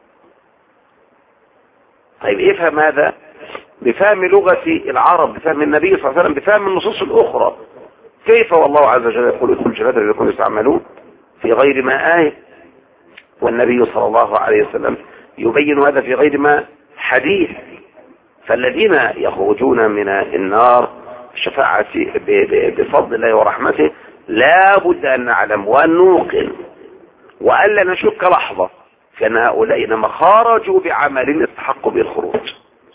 طيب افهم هذا بفهم لغة العرب، بفهم النبي صلى الله عليه وسلم، بفهم النصوص الاخرى. كيف والله عز وجل يقول ادخل الجنة الذين يكونوا يستعملون في غير ما آية، والنبي صلى الله عليه وسلم يبين هذا في غير ما حديث. فالذين يخرجون من النار شفاعة بفضل الله ورحمته لا بد أن نعلم وأن نوقن وألا نشك لحظة في أن هؤلاء إنما خرجوا بعمل استحقوا به الخروج،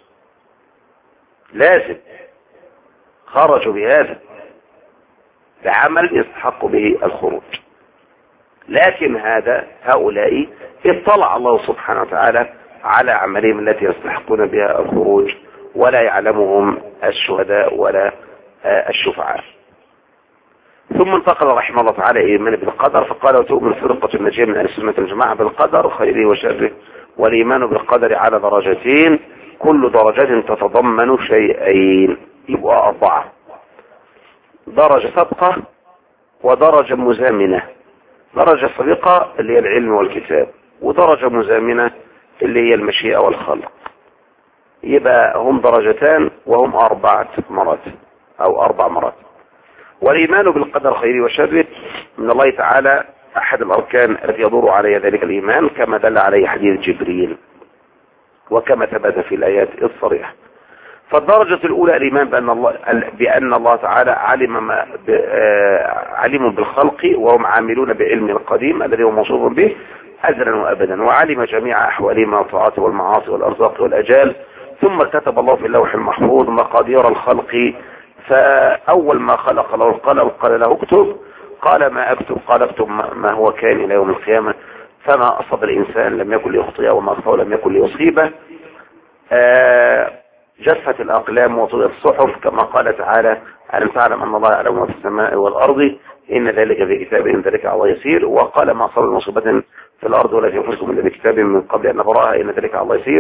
لازم خرجوا بهذا بعمل يستحقوا به الخروج. لكن هذا هؤلاء اطلع الله سبحانه وتعالى على أعمالهم التي يستحقون بها الخروج، ولا يعلمهم الشهداء ولا الشفعاء. ثم انتقل رحمه الله تعالى إيمان بالقدر، فقال وتؤمن فرقة النجاة من أهل السنة والجماعة بالقدر خيره وشره، والإيمان بالقدر على درجتين كل درجة تتضمن شيئين، يبقى أربعة: درجة سابقة ودرجة مزامنة. درجة سابقة اللي هي العلم والكتاب، ودرجة مزامنة اللي هي المشيئة والخلق. يبقى هم درجتان وهم أربعة مراتب أو أربع مراتب. والإيمان بالقدر خيره وشره من الله تعالى أحد الأركان التي يدور عليها ذلك الإيمان، كما دل عليه حديث جبريل وكما ثبت في الآيات الصريحة. فالدرجة الأولى الإيمان بأن الله بأن الله تعالى علم ما علم بالخلق وهم عاملون بعلم القديم الذي هو موصوف به أزلا وأبدا، وعلم جميع أحوالهم من الطاعات والمعاصي والأرزاق والأجال، ثم كتب الله في اللوح المحفوظ مقادير الخلق. فأول ما خلق له القلم قال له اكتب، قال ما أكتب؟ قال اكتب ما هو كان إلى يوم القيامة، فما أصاب الإنسان لم يكن ليخطئه وما أخطأه لم يكن ليصيبه. آه جفت الأقلام وطويت الصحف، كما قال تعالى ألم تعلم أن الله يعلم ما في السماء والأرض إن ذلك في كتاب إن ذلك على الله يسير. وقال ما أصاب مصيبة في الأرض ولا في أنفسكم إلا بكتاب من قبل أن نبرأها إن ذلك على الله يسير.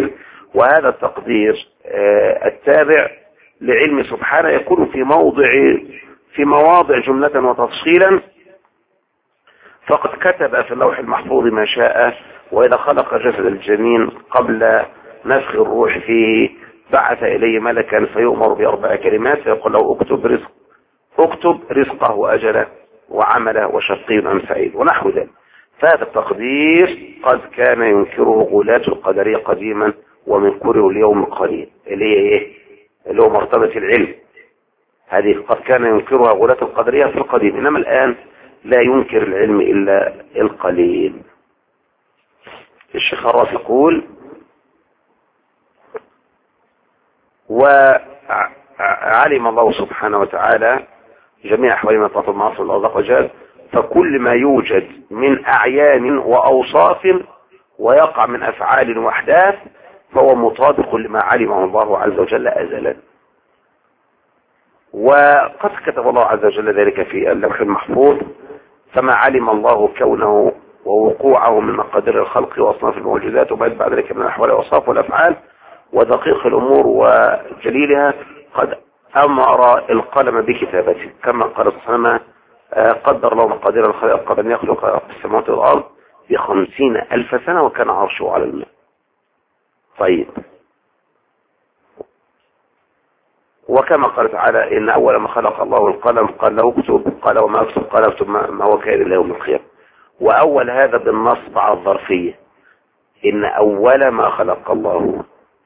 وهذا التقدير التابع لعلم سبحانه يكون في موضع في مواضع جملة وتفصيلا، فقد كتب في اللوح المحفوظ ما شاء. وإذا خلق جسد الجنين قبل نفخ الروح فيه بعث إليه ملكا فيؤمر بأربع كلمات فيقول له اكتب رزق اكتب رزقه وأجله وعمله وشقي أم سعيد ونحو ذلك. فهذا التقدير قد كان ينكره غلاة القدرية قديما ومنكره اليوم قليل، اللي هي ايه؟ اللي هو مرتبة العلم. هذه قد كان ينكرها غلاة القدرية في القديم، إنما الآن لا ينكر العلم إلا القليل. الشيخ الراس يقول: وعلم الله سبحانه وتعالى جميع أحوال ما تطلب معصر الله عز وجل، فكل ما يوجد من أعيان وأوصاف ويقع من أفعال وأحداث فهو مطابق لما علمه الله عز وجل أزلا. وقد كتب الله عز وجل ذلك في اللوح المحفوظ، فما علم الله كونه ووقوعه من مقادير الخلق وأصناف الموجودات وما بعد ذلك من الأحوال والأوصاف والأفعال ودقيق الأمور وجليلها قد أمر القلم بكتابته، كما قال سبحانه: قدر الله مقادير الخلق قبل أن يخلق السماوات والأرض بخمسين ألف سنة وكان عرشه على الماء. طيب، وكما قال تعالى: إن أول ما خلق الله القلم قال له اكتب، قال وما اكتب، قال اكتب ما هو كائن إلى يوم القيامة. وأول هذا بالنصب على الظرفية، إن أول ما خلق الله،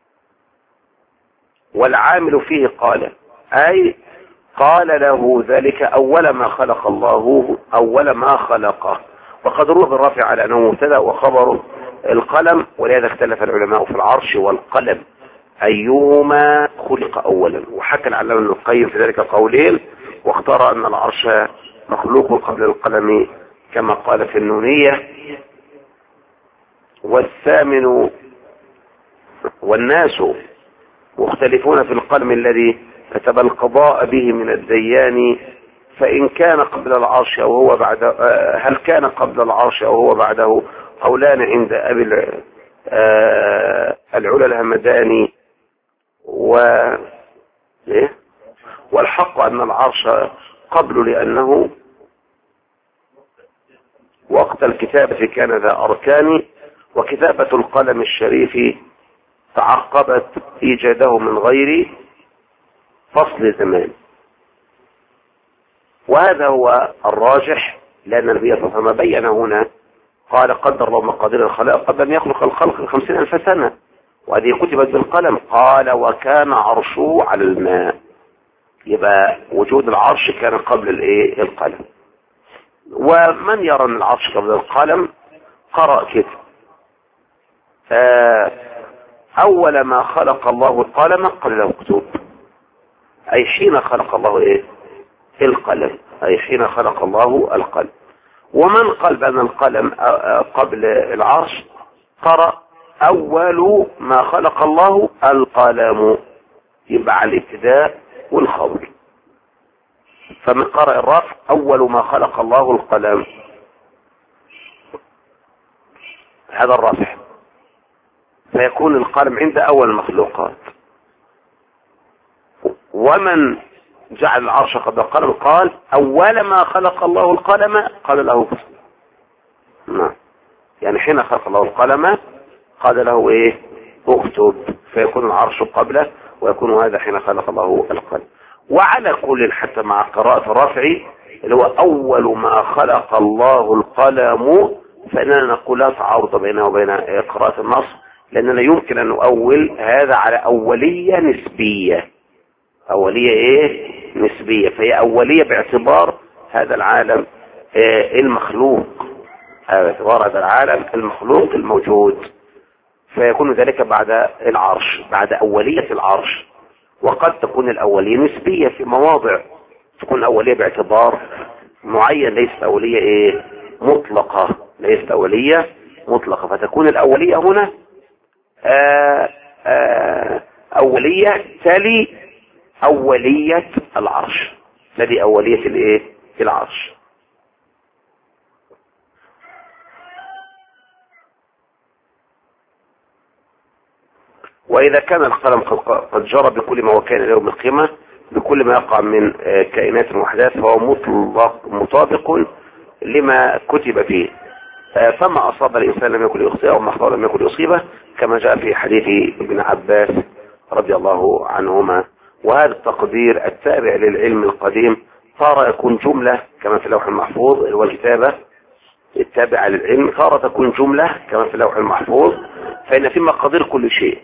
والعامل فيه قال، أي قال له ذلك أول ما خلق الله، أول ما خلقه. وقد روى بالرفع على أنه مبتدأ وخبره القلم، ولهذا اختلف العلماء في العرش والقلم أيهما خلق أولا. وحكى العلامة ابن القيم في ذلك قولين، واختار أن العرش مخلوق قبل القلم كما قال في النونية. والثامن: والناس مختلفون في القلم الذي كتب القضاء به من الديان، فإن كان قبل العرش أو هو بعد، هل كان قبل العرش أو هو بعده؟ قولان عند أبي العلا الهمداني. و والحق أن العرش قبل، لأنه وقت الكتابة كان ذا أركان، وكتابة القلم الشريف تعقبت إيجاده من غير فصل زمان. وهذا هو الراجح، لأن النبي صلى الله عليه وسلم بين هنا قال: قدر الله مقادير الخلق قبل أن يخلق الخلق خمسين ألف سنة، وهذه كتبت بالقلم. قال: وكان عرشه على الماء. يبقى وجود العرش كان قبل الايه؟ القلم. ومن يرى ان العرش قبل القلم قرأ كده: أول ما خلق الله القلم قال له اكتب، أي حين خلق الله ايه؟ القلم، أي حين خلق الله القلم. ومن قال بأن القلم قبل العرش قرأ: أول ما خلق الله القلم، يبقى على الابتداء والخبر. فمن قرأ الرفع: أول ما خلق الله القلم، هذا الرفع، فيكون القلم عند أول المخلوقات. ومن جعل العرش قبل القلم قال: أول ما خلق الله القلم قال له اكتب. نعم، يعني حين خلق الله القلم قال له ايه؟ اكتب، فيكون العرش قبله، ويكون هذا حين خلق الله القلم. وعلى كل، حتى مع قراءة الرفع اللي هو أول ما خلق الله القلم، فإننا نقول لا تعارض بينه وبين قراءة النص، لأننا يمكن أن نؤول هذا على أولية نسبية. أولية إيه؟ نسبية، فهي أولية باعتبار هذا العالم المخلوق، باعتبار هذا العالم المخلوق الموجود، فيكون ذلك بعد العرش، بعد أولية العرش. وقد تكون الأولية نسبية في مواضع، تكون أولية باعتبار معين، ليست أولية إيه؟ مطلقة، ليست أولية مطلقة. فتكون الأولية هنا آآ آآ أولية تلي أولية العرش، تلي أولية الإيه؟ العرش. وإذا كان القلم قد جرى بكل ما هو كان يوم القيامة بكل ما يقع من كائنات وأحداث فهو مطلق مطابق لما كتب فيه. فما أصاب الإنسان لم يكن يخطئه وما أخطأ لم يكن يصيبه، كما جاء في حديث ابن عباس رضي الله عنهما. وهذا التقدير التابع للعلم القديم صار يكون جملة كما في اللوح المحفوظ، والكتابة التابعة للعلم صار تكون جملة كما في اللوح المحفوظ، فإن في مقادير كل شيء،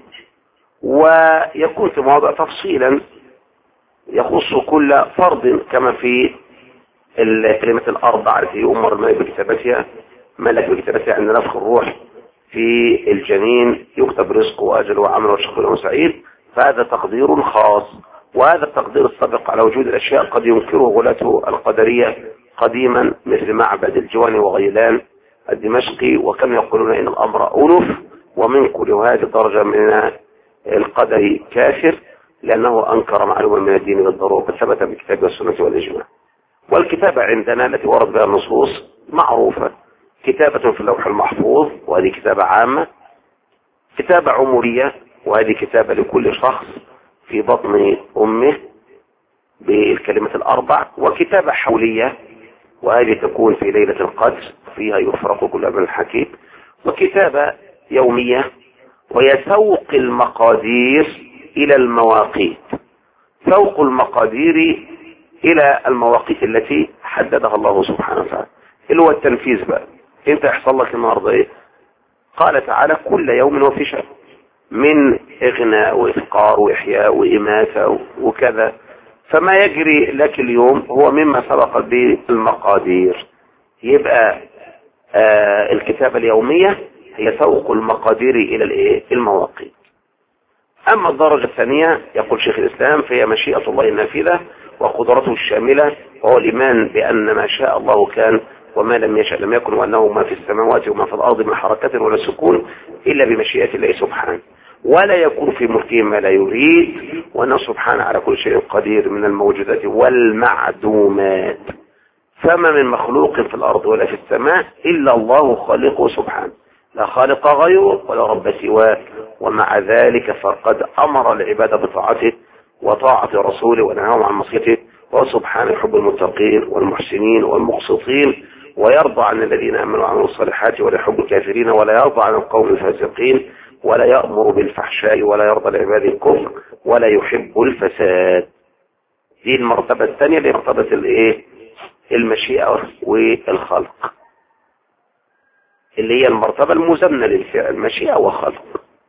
ويكون في مواضع تفصيلا يخص كل فرد كما في الكلمة الأربع التي أمر الملك بكتابتها ملك بكتابتها عند نفخ الروح في الجنين يكتب رزقه وأجله وعمله وشقي وسعيد، فهذا تقدير خاص. وهذا التقدير السابق على وجود الأشياء قد ينكره غلاة القدرية قديما مثل معبد الجواني وغيلان الدمشقي، وكانوا يقولون إن الأمر ألف ومن كل هذه الدرجة من القدر كافر، لأنه أنكر معلومة من الدين بالضرورة ثبت بالكتاب والسنة والإجماع. والكتابة عندنا التي ورد بها النصوص معروفة، كتابة في اللوح المحفوظ وهذه كتابة عامة، كتابة عمرية وهذه كتابة لكل شخص في بطن أمه بالكلمة الأربع، وكتابة حولية وهذه تكون في ليلة القدر فيها يفرق كل أمر حكيم، وكتابة يومية وهي سوق المقادير إلى المواقيت، سوق المقادير إلى المواقيت التي حددها الله سبحانه وتعالى، اللي هو التنفيذ بقى. انت يحصل لك النهارده ايه؟ قال تعالى كل يوم وفي شأن، من إغناء وإفقار وإحياء وإماتة وكذا، فما يجري لك اليوم هو مما سبق بالمقادير. يبقى آه الكتابة اليومية هي سوق المقادير إلى الايه؟ المواقيت. أما الدرجة الثانية يقول شيخ الإسلام فهي مشيئة الله النافذة وقدرته الشاملة، وهو الإيمان بأن ما شاء الله كان وما لم يشاء لم يكن، وأنه ما في السماوات وما في الأرض من حركة ولا سكون إلا بمشيئة الله سبحانه، ولا يكون في ملكه ما لا يريد، وأنه سبحانه على كل شيء قدير من الموجودات والمعدومات. فما من مخلوق في الأرض ولا في السماء إلا الله خالقه سبحانه، لا خالق غيره ولا رب سواه، ومع ذلك فقد أمر العباد بطاعته وطاعة رسوله ونهاهم عن معصيته، وهو سبحانه يحب المتقين والمحسنين والمقسطين، ويرضى عن الذين آمنوا وعملوا الصالحات ولا يحب الكافرين ولا يرضى عن القوم الفاسقين، ولا يأمر بالفحشاء ولا يرضى لعباد الكفر ولا يحب الفساد. دي المرتبة الثانية اللي مرتبة الايه؟ المشيئة والخلق، اللي هي المرتبة المزمنة للفعل مشيئة وخلق.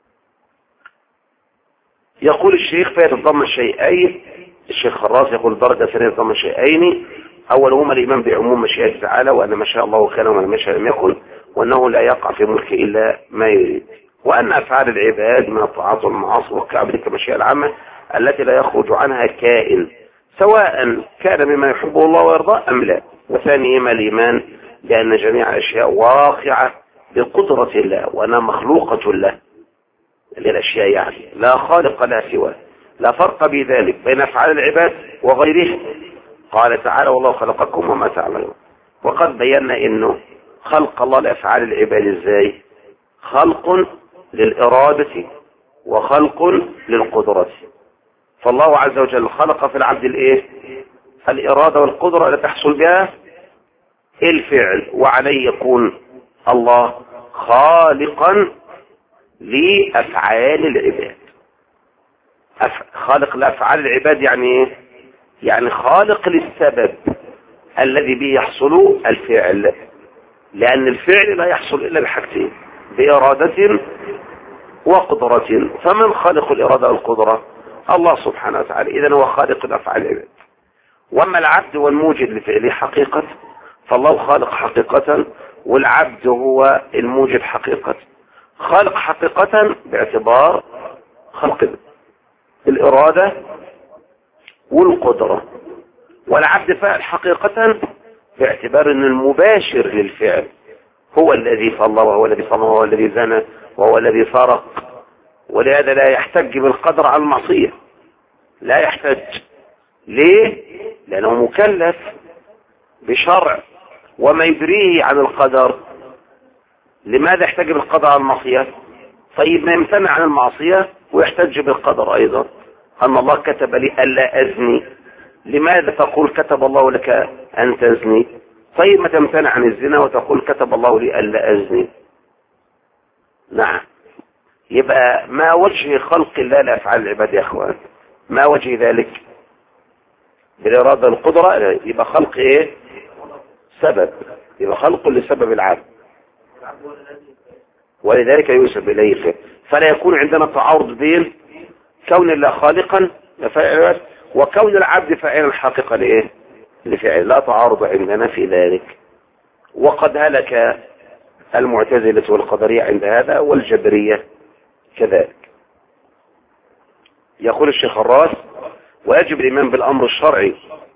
يقول الشيخ فيتضمن شيئين، الشيخ خراس يقول درجة ثانية تضمن شيئين، أولهما الإيمان بعموم مشيئة تعالى وأن ما شاء الله كان وما لم يشاء لم يكن، وأنه لا يقع في ملكه إلا ما يريد، وأن أفعال العباد من الطاعات والمعاصي والكعب تلك المشيئة العامة التي لا يخرج عنها كائن سواء كان مما يحبه الله ويرضاه أم لا. وثانيهما الإيمان بأن جميع الأشياء واقعة بقدرة الله وأنها مخلوقة له، الأشياء يعني لا خالق لها سواه، لا فرق بذلك بين أفعال العباد وغيره. قال تعالى والله خلقكم وما تعملون. وقد بينا إنه خلق الله لأفعال العباد إزاي؟ خلق للإرادة وخلق للقدرة. فالله عز وجل خلق في العبد الإيه؟ الإرادة والقدرة التي تحصل بها الفعل، وعليه يكون الله خالقا لأفعال العباد. أف... خالق لأفعال العباد يعني ايه؟ يعني خالق للسبب الذي به يحصل الفعل، لأن الفعل لا يحصل إلا بحاجتين، بإرادة وقدرة. فمن خالق الإرادة والقدرة؟ الله سبحانه وتعالى. إذن هو خالق الأفعال العباد. وأما العبد والموجد لفعله حقيقة فالله خالق حقيقة، والعبد هو الموجد حقيقة. خالق حقيقة باعتبار خلق الإرادة والقدرة، والعبد فاعل حقيقة باعتبار أن المباشر للفعل هو الذي صلى وهو الذي صام وهو الذي زنى وهو الذي سرق. ولهذا لا يحتج بالقدر على المعصية، لا يحتج. ليه؟ لأنه مكلف بشرع وما يدريه عن القدر. لماذا يحتج بالقدر على المعصية؟ طيب ما يمتنع عن المعصية ويحتج بالقدر أيضا، أن الله كتب لي ألا أزني، لماذا تقول كتب الله لك أن تزني؟ طيب ما تمتنع عن الزنا وتقول كتب الله لي ألا أزني؟ نعم. يبقى ما وجه خلق الله لأفعال العباد يا أخوان؟ ما وجه ذلك؟ بالإرادة القدرة. يبقى خلق إيه؟ سبب، يبقى خلق لسبب العبد، ولذلك يوسف إليه. فلا يكون عندنا تعارض بين كون الله خالقا لفعل وكون العبد فاعلا حقيقة لإيه؟ لفعل. لا تعارض عندنا في ذلك. وقد هلك المعتزلة والقدرية عند هذا والجبرية كذلك. يقول الشيخ الراس: ويجب الإيمان بالأمر الشرعي،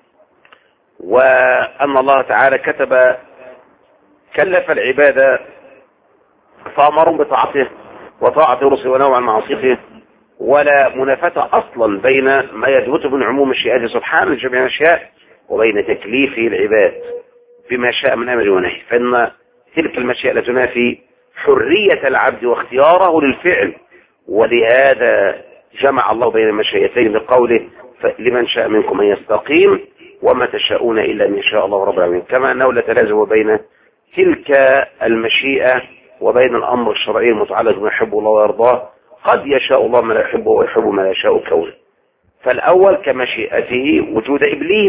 وأن الله تعالى كتب كلف العبادة فأمرهم بطاعته وطاعة رسله ونوع عن معصيته، ولا منافاة أصلا بين ما يثبت من عموم مشيئته سبحانه لجميع الأشياء وبين تكليفه العباد بما شاء من أمر ونهي، فإن تلك المشيئة لا تنافي حرية العبد واختياره للفعل. ولهذا جمع الله بين المشيئتين بقوله: لمن شاء منكم أن يستقيم وما تشاءون إلا أن يشاء الله رب العالمين. كما أنه لا تلازم بين تلك المشيئة وبين الأمر الشرعي المتعلق بما يحبه الله ويرضاه، قد يشاء الله ما لا يحبه ويحب ما لا يشاء كونه. فالأول كمشيئته وجود إبليس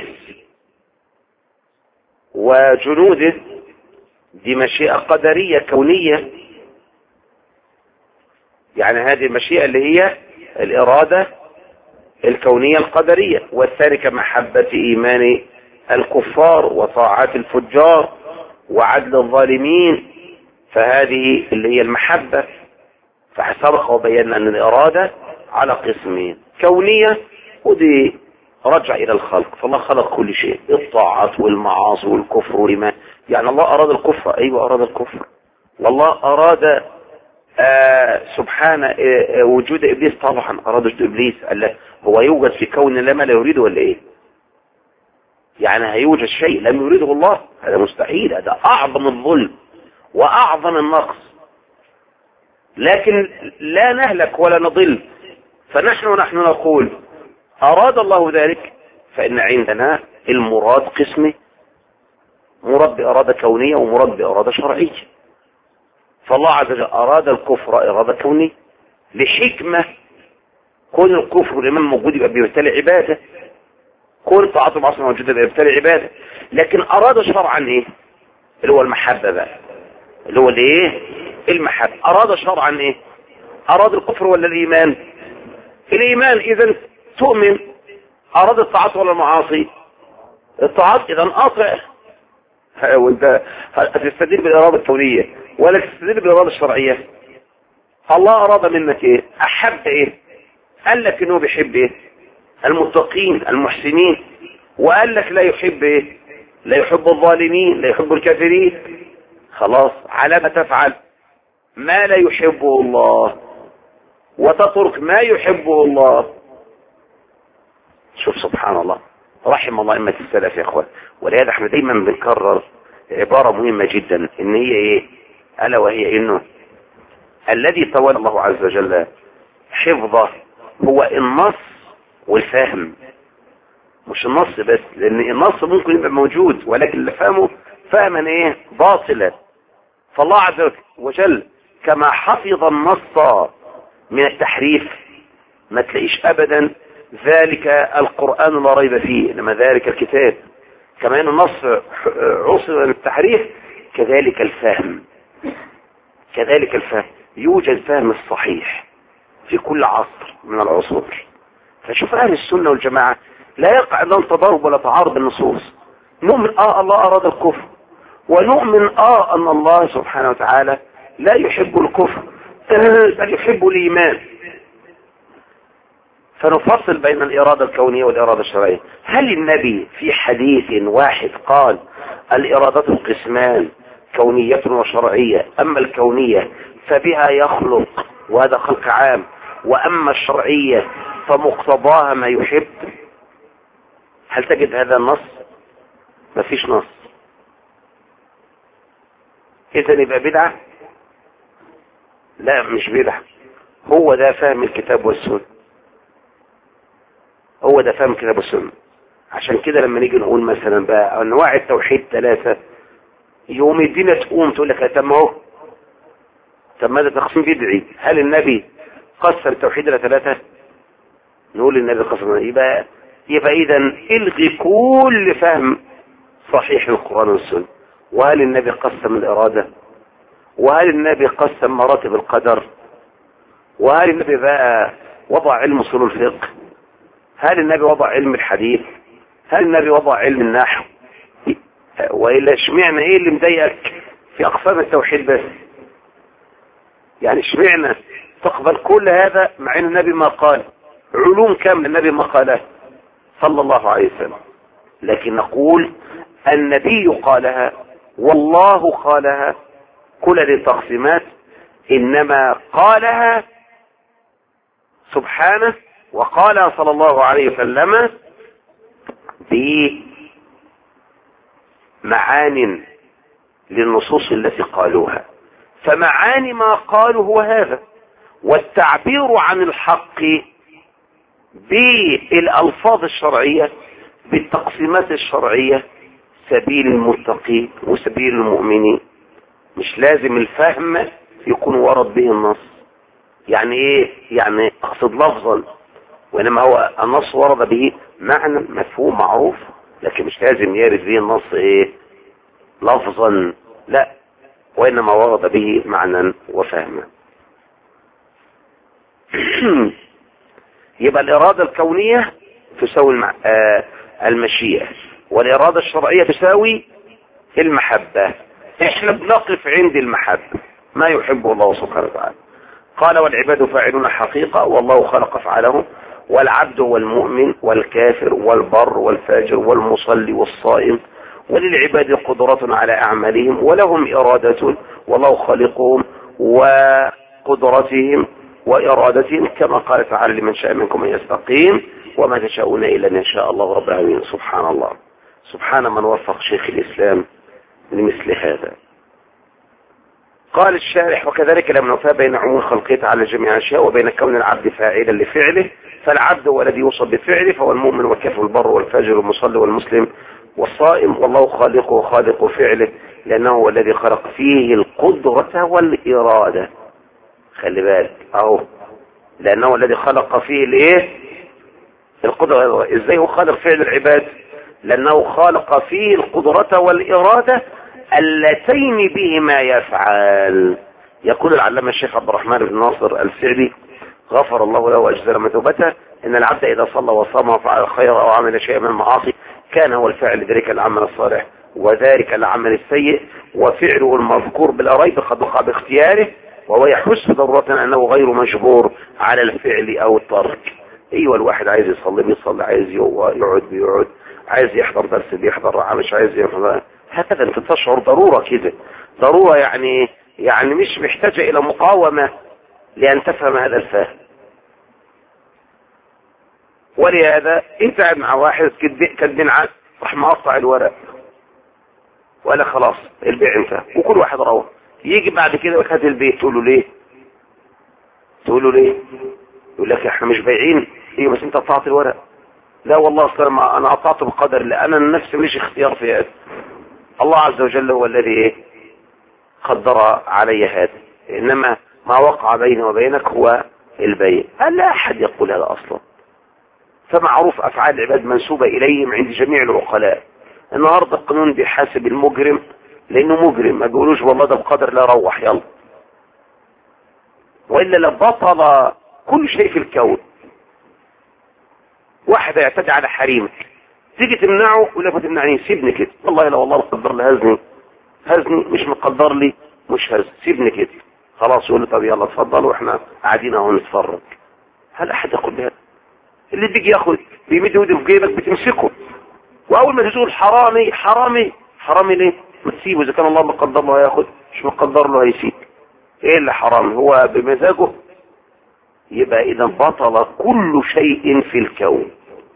وجنوده، دي مشيئة قدرية كونية، يعني هذه المشيئة اللي هي الإرادة الكونية القدرية. والثاني كمحبة إيمان الكفار وطاعات الفجار وعدل الظالمين، فهذه اللي هي المحبة. فسبق وبينا أن الإرادة على قسمين: كونية، ودي رجع إلى الخلق، فالله خلق كل شيء، الطاعات والمعاصي والكفر والإيمان. يعني الله أراد الكفر، أيوة أراد الكفر، والله أراد آه سبحانه آه وجود إبليس، طبعا أراد وجود إبليس. قال هو يوجد في كون الله ما لا يريده ولا إيه؟ يعني هيوجد شيء لم يريده الله؟ هذا مستحيل، هذا أعظم الظلم وأعظم النقص. لكن لا نهلك ولا نضل، فنحن نحن نقول أراد الله ذلك، فإن عندنا المراد قسمه: مراد بإرادة كونية ومراد بإرادة شرعية. فالله عز وجل أراد الكفر إرادة كونية لحكمة، كون الكفر والإيمان موجود يبقى بيبتلي عبادة، كون طاعته معصية موجودة يبقى بيبتلي عبادة. لكن أراد شرعا إيه؟ اللي هو المحبة بقى، اللي هو الايه؟ المحبة. أراد شرعا إيه؟ أراد الكفر ولا الإيمان؟ الإيمان. إذا تؤمن. أراد الطاعات ولا المعاصي؟ الطاعات. إذا أطع. وانت هتستدل بالإرادة الكونية ولا تستدل بالإرادة الشرعية؟ الله أراد منك إيه؟ أحب إيه؟ قال لك إنه بيحب إيه؟ المتقين المحسنين، وقال لك لا يحب إيه؟ لا يحب الظالمين، لا يحب الكافرين. خلاص، على ما تفعل ما لا يحبه الله وتترك ما يحبه الله. شوف سبحان الله، رحم الله أئمة السلف يا اخوان. ولهذا احنا دايما بنكرر عبارة مهمة جدا، ان هي ايه؟ الا وهي انه الذي تولى الله عز وجل حفظه هو النص والفهم، مش النص بس، لان النص ممكن يبقى موجود ولكن اللي فهمه فهما ايه؟ باطلا. فالله عز وجل كما حفظ النص من التحريف، ما تلاقيش ابدا ذلك القرآن لا ريب فيه، انما ذلك الكتاب. كما ان النص عصر من التحريف، كذلك الفهم، كذلك الفهم. يوجد فهم الصحيح في كل عصر من العصور. فشوف اهل السنة والجماعة لا يقع لهم تضارب ولا تعارض النصوص. نؤمن اه الله اراد الكفر، ونؤمن اه ان الله سبحانه وتعالى لا يحب الكفر بل يحب الايمان. فنفصل بين الإرادة الكونية والإرادة الشرعية. هل النبي في حديث واحد قال الإرادة القسمان كونية وشرعية؟ أما الكونية فبها يخلق وهذا خلق عام، وأما الشرعية فمقتضاها ما يحب. هل تجد هذا النص؟ ما فيش نص. إذن يبقى بدعة؟ لا مش بدعة. هو ده فهم الكتاب والسنة، هو ده فهم الكتاب والسنة. عشان كده لما نيجي نقول مثلا بقى انواع التوحيد ثلاثة، يوم الدين تقوم تقول لك طب ما هو، طب ماذا تقسيم بدعي؟ هل النبي قسم التوحيد الى ثلاثة؟ نقول النبي قسم. يبقى يبقى اذا الغي كل فهم صحيح القرآن والسنة. وهل النبي قسم الإرادة؟ وهل النبي قسم مراتب القدر؟ وهل النبي بقى وضع علم اصول الفقه؟ هل النبي وضع علم الحديث؟ هل النبي وضع علم النحو؟ وإلا اشمعنى ايه اللي مضايقك في اقسام التوحيد بس؟ يعني اشمعنى تقبل كل هذا مع ان النبي ما قال علوم كامل النبي ما قالها صلى الله عليه وسلم؟ لكن نقول النبي قالها والله قالها، كل هذه التقسيمات انما قالها سبحانه وقالها صلى الله عليه وسلم بمعان للنصوص التي قالوها. فمعاني ما قالوا هو هذا، والتعبير عن الحق بالألفاظ الشرعية بالتقسيمات الشرعية سبيل المتقين وسبيل المؤمنين. مش لازم الفهم يكون ورد به النص. يعني ايه؟ يعني اقصد لفظا، وانما هو النص ورد به معنى مفهوم معروف، لكن مش لازم يرد به النص ايه لفظا، لا، وانما ورد به معنى وفهما. يبقى الإرادة الكونية تساوي المع... آه المشيئة، والإرادة الشرعية تساوي المحبة. احنا بنقف عند المحبة، ما يحبه الله سبحانه وتعالى. قال والعباد فاعلون حقيقة والله خلق افعالهم، والعبد والمؤمن والكافر والبر والفاجر والمصلي والصائم، وللعباد قدرة على أعمالهم ولهم إرادة والله خالقهم وقدرتهم وإرادتهم، كما قال تعالى لمن شاء منكم أن يستقيم وما تشاءون إلا أن يشاء الله رب العالمين. سبحان الله، سبحان من وفق شيخ الإسلام لمثل هذا. قال الشارح وكذلك لم نوفى بين عموم خلقه على جميع الأشياء وبين كون العبد فاعلا لفعله، فالعبد هو الذي يوصف بفعله، فهو المؤمن والكافر والبر والفاجر والمصلي والمسلم والصائم، والله خالقه وخالق فعله لأنه هو الذي خلق فيه القدرة والإرادة. خلي بالك اهو، لأنه الذي خلق فيه الايه القدرة. ازاي هو خالق فعل العباد؟ لأنه خلق فيه القدرة والإرادة اللتين بهما يفعل. يقول العلامة الشيخ عبد الرحمن بن ناصر السعدي غفر الله له واجزل مثوبته ان العبد اذا صلى وصام وفعل الخير او عمل شيئا من المعاصي كان هو الفاعل لذلك العمل الصالح وذلك العمل السيء، وفعله المذكور بلا ريب قد وقع باختياره، وهو يحس ضرورة انه غير مجبور على الفعل او الترك. ايوه الواحد عايز يصلي بيصلي، عايز يقعد بيقعد، عايز يحضر درس بيحضر، مش عايز يحضر. هكذا انت تشعر ضرورة كده، ضرورة يعني يعني مش محتاجة الى مقاومة لان تفهم هذا الفهم. ولهذا انت قاعد مع واحد كاتبين عقد راح مقطع الورق ولا خلاص البيع انتهى وكل واحد روح، يجي بعد كده وقت البيت تقول له ليه؟ تقول له ليه؟ يقول لك احنا مش بايعين. ايوه بس انت قطعت الورق. لا والله اصلا انا قطعته بقدر الله، انا النفس ماليش اختيار في هذا، الله عز وجل هو الذي ايه قدر علي هذا، انما ما وقع بيني وبينك هو البيع. هل لا احد يقول هذا اصلا؟ فمعروف افعال العباد منسوبة اليهم عند جميع العقلاء. النهاردة القانون بيحاسب المجرم لانه مجرم، ما بيقولوش والله ده بقدر لا روح يلا، والا لبطل كل شيء في الكون. واحد يعتدي على حريمك تيجي تمنعه يقول لك ما تمنعني، سيبني كده، والله لا والله مقدر لي هزني هزني، مش مقدر لي مش هز، سيبني كده خلاص. يقول لي طب يلا اتفضل واحنا قاعدين اهو نتفرج. هل احد يقول بهذا؟ اللي بيجي ياخد بيمد ايده في جيبك بتمسكه، واول ما تقول حرامي حرامي حرامي ليه؟ ما تسيبه، اذا كان الله مقدر له هياخد، مش مقدر له هيسيب. ايه اللي حرامي؟ هو بمزاجه. يبقى اذا بطل كل شيء في الكون.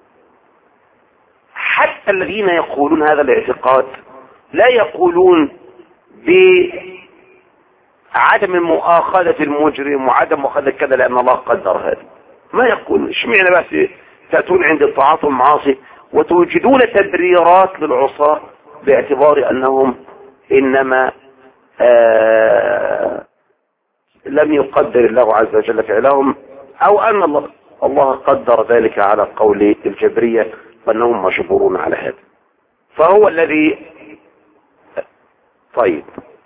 حتى الذين يقولون هذا الاعتقاد لا يقولون عدم مؤاخذة المجرم وعدم مؤاخذة كذا لأن الله قدر هذا. ما يقول اشمعنى بس تأتون عند الطاعات والمعاصي وتوجدون تبريرات للعصاة باعتبار أنهم إنما آه لم يقدر الله عز وجل فعلهم، أو أن الله, الله قدر ذلك على قول الجبرية وأنهم مجبورون على هذا. فهو الذي طيب.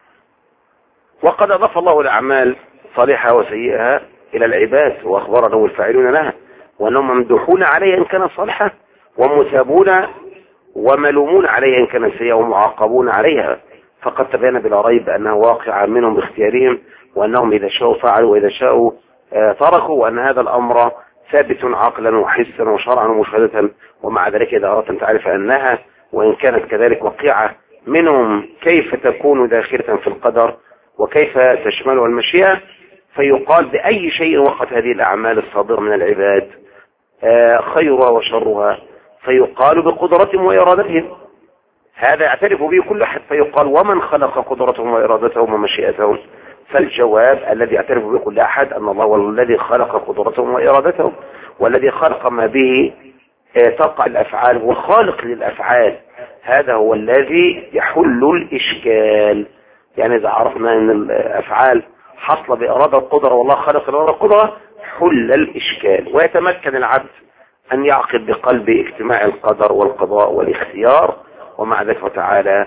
وقد أضاف الله الأعمال صالحة وسيئة إلى العباد وأخبر أنهم الفاعلون لها وأنهم ممدوحون عليها إن كانت صالحة ومثابون وملومون عليها إن كانت سيئة ومعاقبون عليها. فقد تبين بلا ريب أنها واقعة منهم باختيارهم وأنهم إذا شاءوا فعلوا وإذا شاءوا تركوا، وأن هذا الأمر ثابت عقلا وحسا وشرعا ومشاهدة. ومع ذلك إذا أردت أن تعرف أنها وإن كانت كذلك وقيعة منهم كيف تكون داخلة في القدر وكيف تشملها المشيئة، فيقال بأي شيء وقت هذه الأعمال الصادرة من العباد خيرها وشرها، فيقال بقدرتهم وإرادتهم. هذا يعترف به كل أحد، فيقال ومن خلق قدرتهم وإرادتهم ومشيئتهم. فالجواب الذي يعترف به كل أحد أن الله هو الذي خلق قدرتهم وإرادتهم والذي خلق ما به تقع الأفعال وخالق للأفعال. هذا هو الذي يحل الإشكال. يعني إذا عرفنا أن الأفعال حصل بإرادة القدرة والله خلق الإرادة القدرة حل الإشكال، ويتمكن العبد أن يعقد بقلبه اجتماع القدر والقضاء والاختيار. ومع ذلك تعالى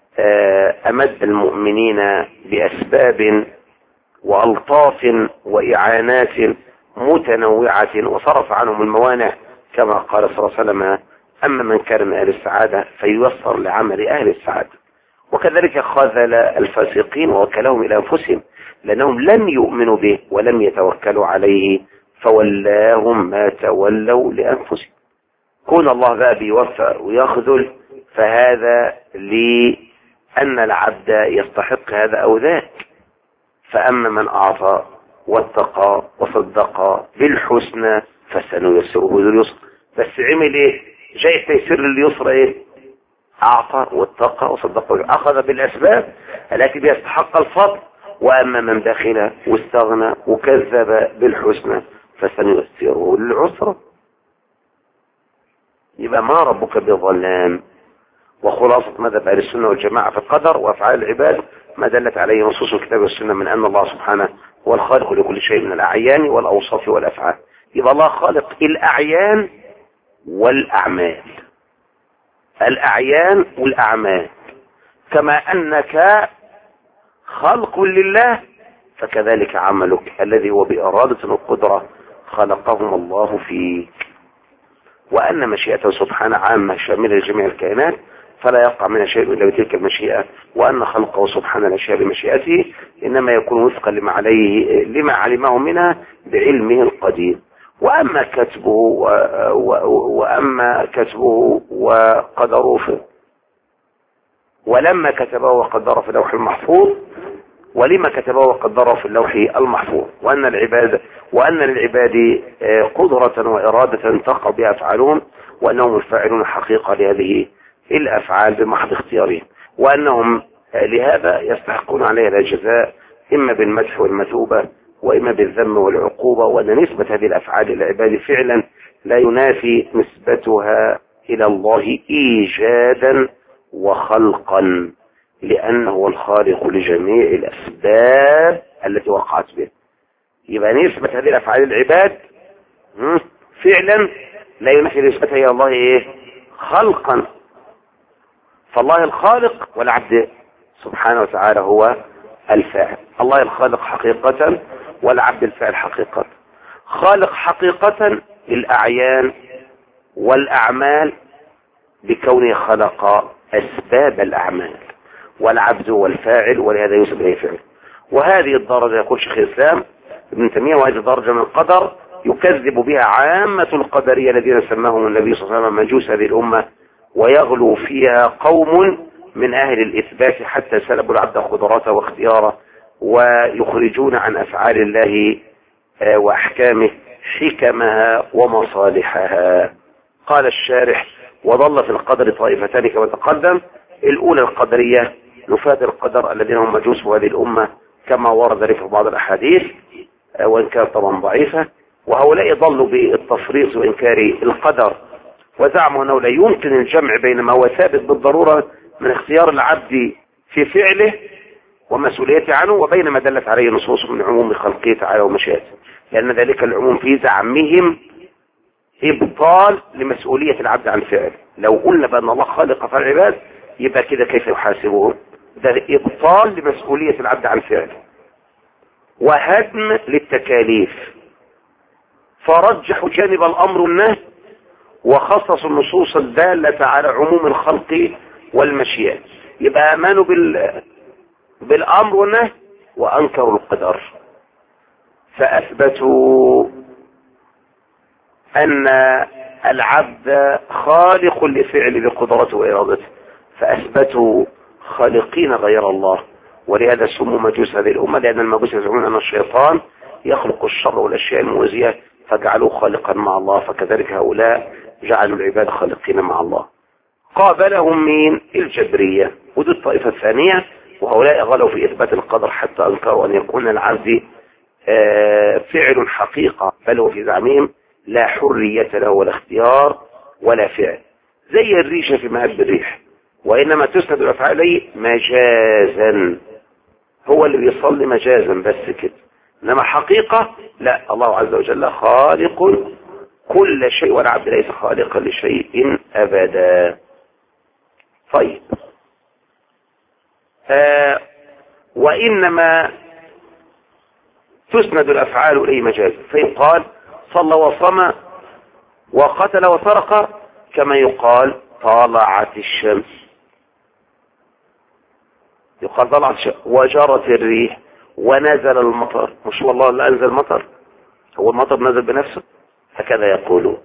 أمد المؤمنين بأسباب وألطاف وإعانات متنوعة وصرف عنهم الموانع كما قال صلى الله عليه وسلم: أما من كان من أهل السعادة فييسر لعمل أهل السعادة. وكذلك خذل الفاسقين ووكلهم إلى أنفسهم لأنهم لم يؤمنوا به ولم يتوكلوا عليه فولاهم ما تولوا لأنفسهم. كون الله بقى بيوفق ويخذل فهذا لأن العبد يستحق هذا أو ذاك. فأما من أعطى واتقى وصدق بالحسنى فسنيسره لليسر. بس عمل ايه؟ جاي تيسير لليسر ايه؟ أعطى واتقى وصدق أخذ بالأسباب التي بيستحق الفضل. وأما من دخل واستغنى وكذب بالحسنى فسنيسره للعسرى. يبقى ما ربك بظلام. وخلاصة مذهب أهل السنة والجماعة في القدر وأفعال العباد ما دلت عليه نصوص الكتاب والسنة من أن الله سبحانه هو الخالق لكل شيء من الأعيان والأوصاف والأفعال. يبقى الله خالق الأعيان والأعمال، الأعيان والأعمال. كما أنك خلق لله فكذلك عملك الذي هو بإرادة القدرة خلقهم الله فيك. وأن مشيئته سبحانه عامة شاملة لجميع الكائنات فلا يقع منها شيء إلا بتلك المشيئة. وأن خلقه سبحانه الأشياء بمشيئته إنما يكون وفقا لما عليه لما علمه منها بعلمه القديم. وأما كتبه و... و... وأما كتبه وقدره في ولما كتبه وقدره في اللوح المحفوظ ولما كتبه وقدره في اللوح المحفوظ. وأن العباد وأن للعباد قدرة وإرادة تقع بها أفعالهم وأنهم الفاعلون حقيقة لهذه الأفعال بمحض اختيارهم، وأنهم لهذا يستحقون عليها الجزاء إما بالمدح والمثوبة وإما بالذم والعقوبة. وأن نسبة هذه الأفعال للعباد فعلا لا ينافي نسبتها إلى الله إيجادا وخلقا لأنه هو الخالق لجميع الأسباب التي وقعت به. يبقى نسبة هذه الأفعال للعباد فعلا لا ينافي نسبتها إلى الله إيه؟ خلقا. فالله الخالق والعبد سبحانه وتعالى هو الفاعل. الله الخالق حقيقة والعبد الفاعل حقيقة. خالق حقيقة للأعيان والأعمال بكونه خلق أسباب الأعمال، والعبد والفاعل ولهذا ينسب إليه فعل. وهذه الدرجة يقول شيخ الإسلام ابن تيمية وهذه الدرجة من القدر يكذب بها عامة القدرية الذين سماهم النبي صلى الله عليه وسلم مجوس هذه الأمة، ويغلو فيها قوم من أهل الإثبات حتى سلبوا العبد قدراته واختياره ويخرجون عن أفعال الله وأحكامه حكمها ومصالحها. قال الشارح: وظل في القدر طائفتان كما تقدم. الأولى القدرية نفاة القدر الذين هم مجوس هذه الأمة كما ورد ذلك في بعض الأحاديث وإن كانت طبعا ضعيفة. وهؤلاء ضلوا بالتفريط وإنكار القدر، وزعموا أنه لا يمكن الجمع بين ما هو ثابت بالضرورة من اختيار العبد في فعله ومسؤوليته عنه وبين ما دلت عليه نصوص من عموم خلقه تعالى ومشيئته، لأن ذلك العموم في زعمهم إبطال لمسؤولية العبد عن فعله. لو قلنا بأن الله خالق فعل العباد يبقى كده كيف يحاسبهم؟ ده إبطال لمسؤولية العبد عن فعله وهدم للتكاليف، فرجحوا جانب الأمر والنهي وخصصوا النصوص الدالة على عموم الخلق والمشيئة. يبقى آمنوا بال... بالأمر والنهي وأنكروا القدر، فأثبتوا أن العبد خالق لفعل بقدرته وإرادته، فأثبتوا خالقين غير الله. ولهذا سموا مجوس هذه الأمة، لأن المجوس يزعمون أن الشيطان يخلق الشر والأشياء المؤذية فجعلوه خالقا مع الله، فكذلك هؤلاء جعلوا العباد خالقين مع الله. قابلهم مين؟ الجبرية، ودي الطائفة الثانية، وهؤلاء غلوا في إثبات القدر حتى أنكروا أن يكون العبد فعل حقيقة، بل وفي زعمهم لا حرية له ولا اختيار ولا فعل، زي الريشة في مهب الريح، وإنما تسند الأفعال إليه مجازا، هو اللي بيصلي مجازا بس كده، إنما حقيقة لا، الله عز وجل خالق كل شيء والعبد ليس خالقا لشيء أبدا. طيب آه وإنما تسند الأفعال إليه مجازا، فيقال صلى وصام وقتل وسرق، كما يقال طلعت الشمس، يقال طلعت الشمس وجرت الريح ونزل المطر، مش والله اللي أنزل المطر، هو المطر نزل بنفسه، هكذا يقولون.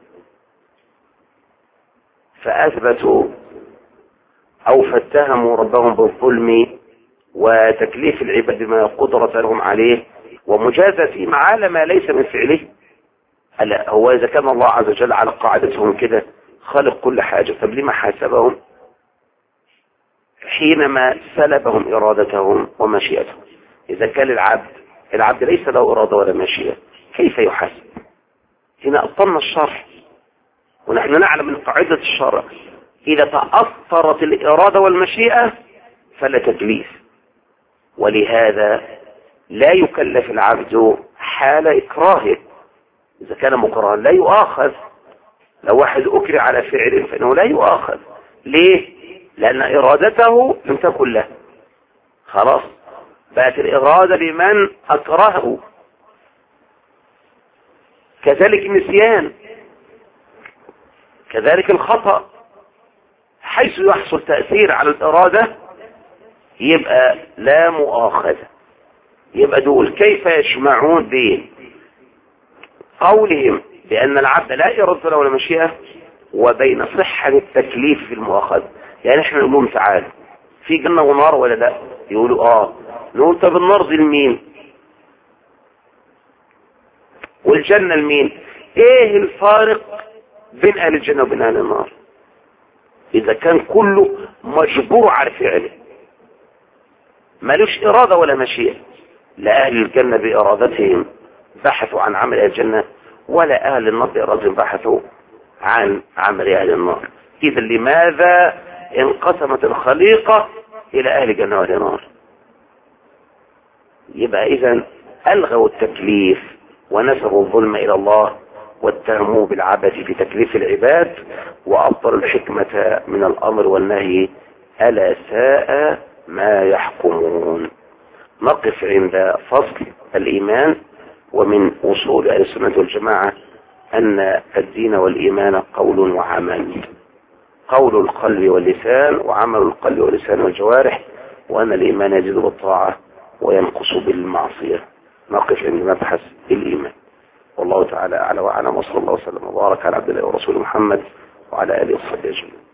فأثبتوا أو فاتهموا ربهم بالظلم وتكليف العباد بما قدرة لهم عليه ومجازتهم على ما ليس من فعله. ألا هو إذا كان الله عز وجل على قاعدتهم كده خلق كل حاجة، طب لما حاسبهم حينما سلبهم إرادتهم ومشيئتهم؟ إذا كان العبد العبد ليس له إرادة ولا مشيئة كيف يحاسب؟ هنا أبطلنا الشرع، ونحن نعلم من قاعدة الشرع إذا تأثرت الإرادة والمشيئة فلا تكليف، ولهذا لا يكلف العبد حال إكراهه، إذا كان مكرها لا يؤاخذ. لو واحد أكره على فعل فإنه لا يؤاخذ، ليه؟ لأن إرادته لم تكن له، خلاص بقت الإرادة لمن أكرهه. كذلك النسيان، كذلك الخطأ، حيث يحصل تأثير على الإرادة يبقى لا مؤاخذة. يبقى دول كيف يجمعون بين قولهم بأن العبد لا إرادة له ولا مشيئة وبين صحة التكليف في المؤاخذة؟ يعني احنا نقول لهم تعالوا في جنة ونار ولا لا؟ يقولوا اه. نقول طب النار دي لمين والجنة لمين؟ ايه الفارق بين اهل الجنة وبين اهل النار اذا كان كله مجبور على فعله مالوش إرادة ولا مشيئة؟ لا أهل الجنة بإرادتهم بحثوا عن عمل أهل الجنة، ولا أهل النار بإرادتهم بحثوا عن عمل أهل النار. إذا لماذا انقسمت الخليقة إلى أهل الجنة وأهل النار؟ يبقى إذن ألغوا التكليف ونسبوا الظلم إلى الله واتهموه بالعبث في تكليف العباد وأبطلوا الحكمة من الأمر والنهي، ألا ساء ما يحكمون. نقف عند فصل الإيمان. ومن أصول أهل السنة والجماعة أن الدين والإيمان قول وعمل، قول القلب واللسان وعمل القلب واللسان والجوارح، وأن الإيمان يزيد بالطاعة وينقص بالمعصية. نقف عند مبحث الإيمان، والله تعالى أعلى وأعلم، وصلى الله وسلم وبارك على عبد الله ورسوله محمد وعلى آله وصحبه أجمعين.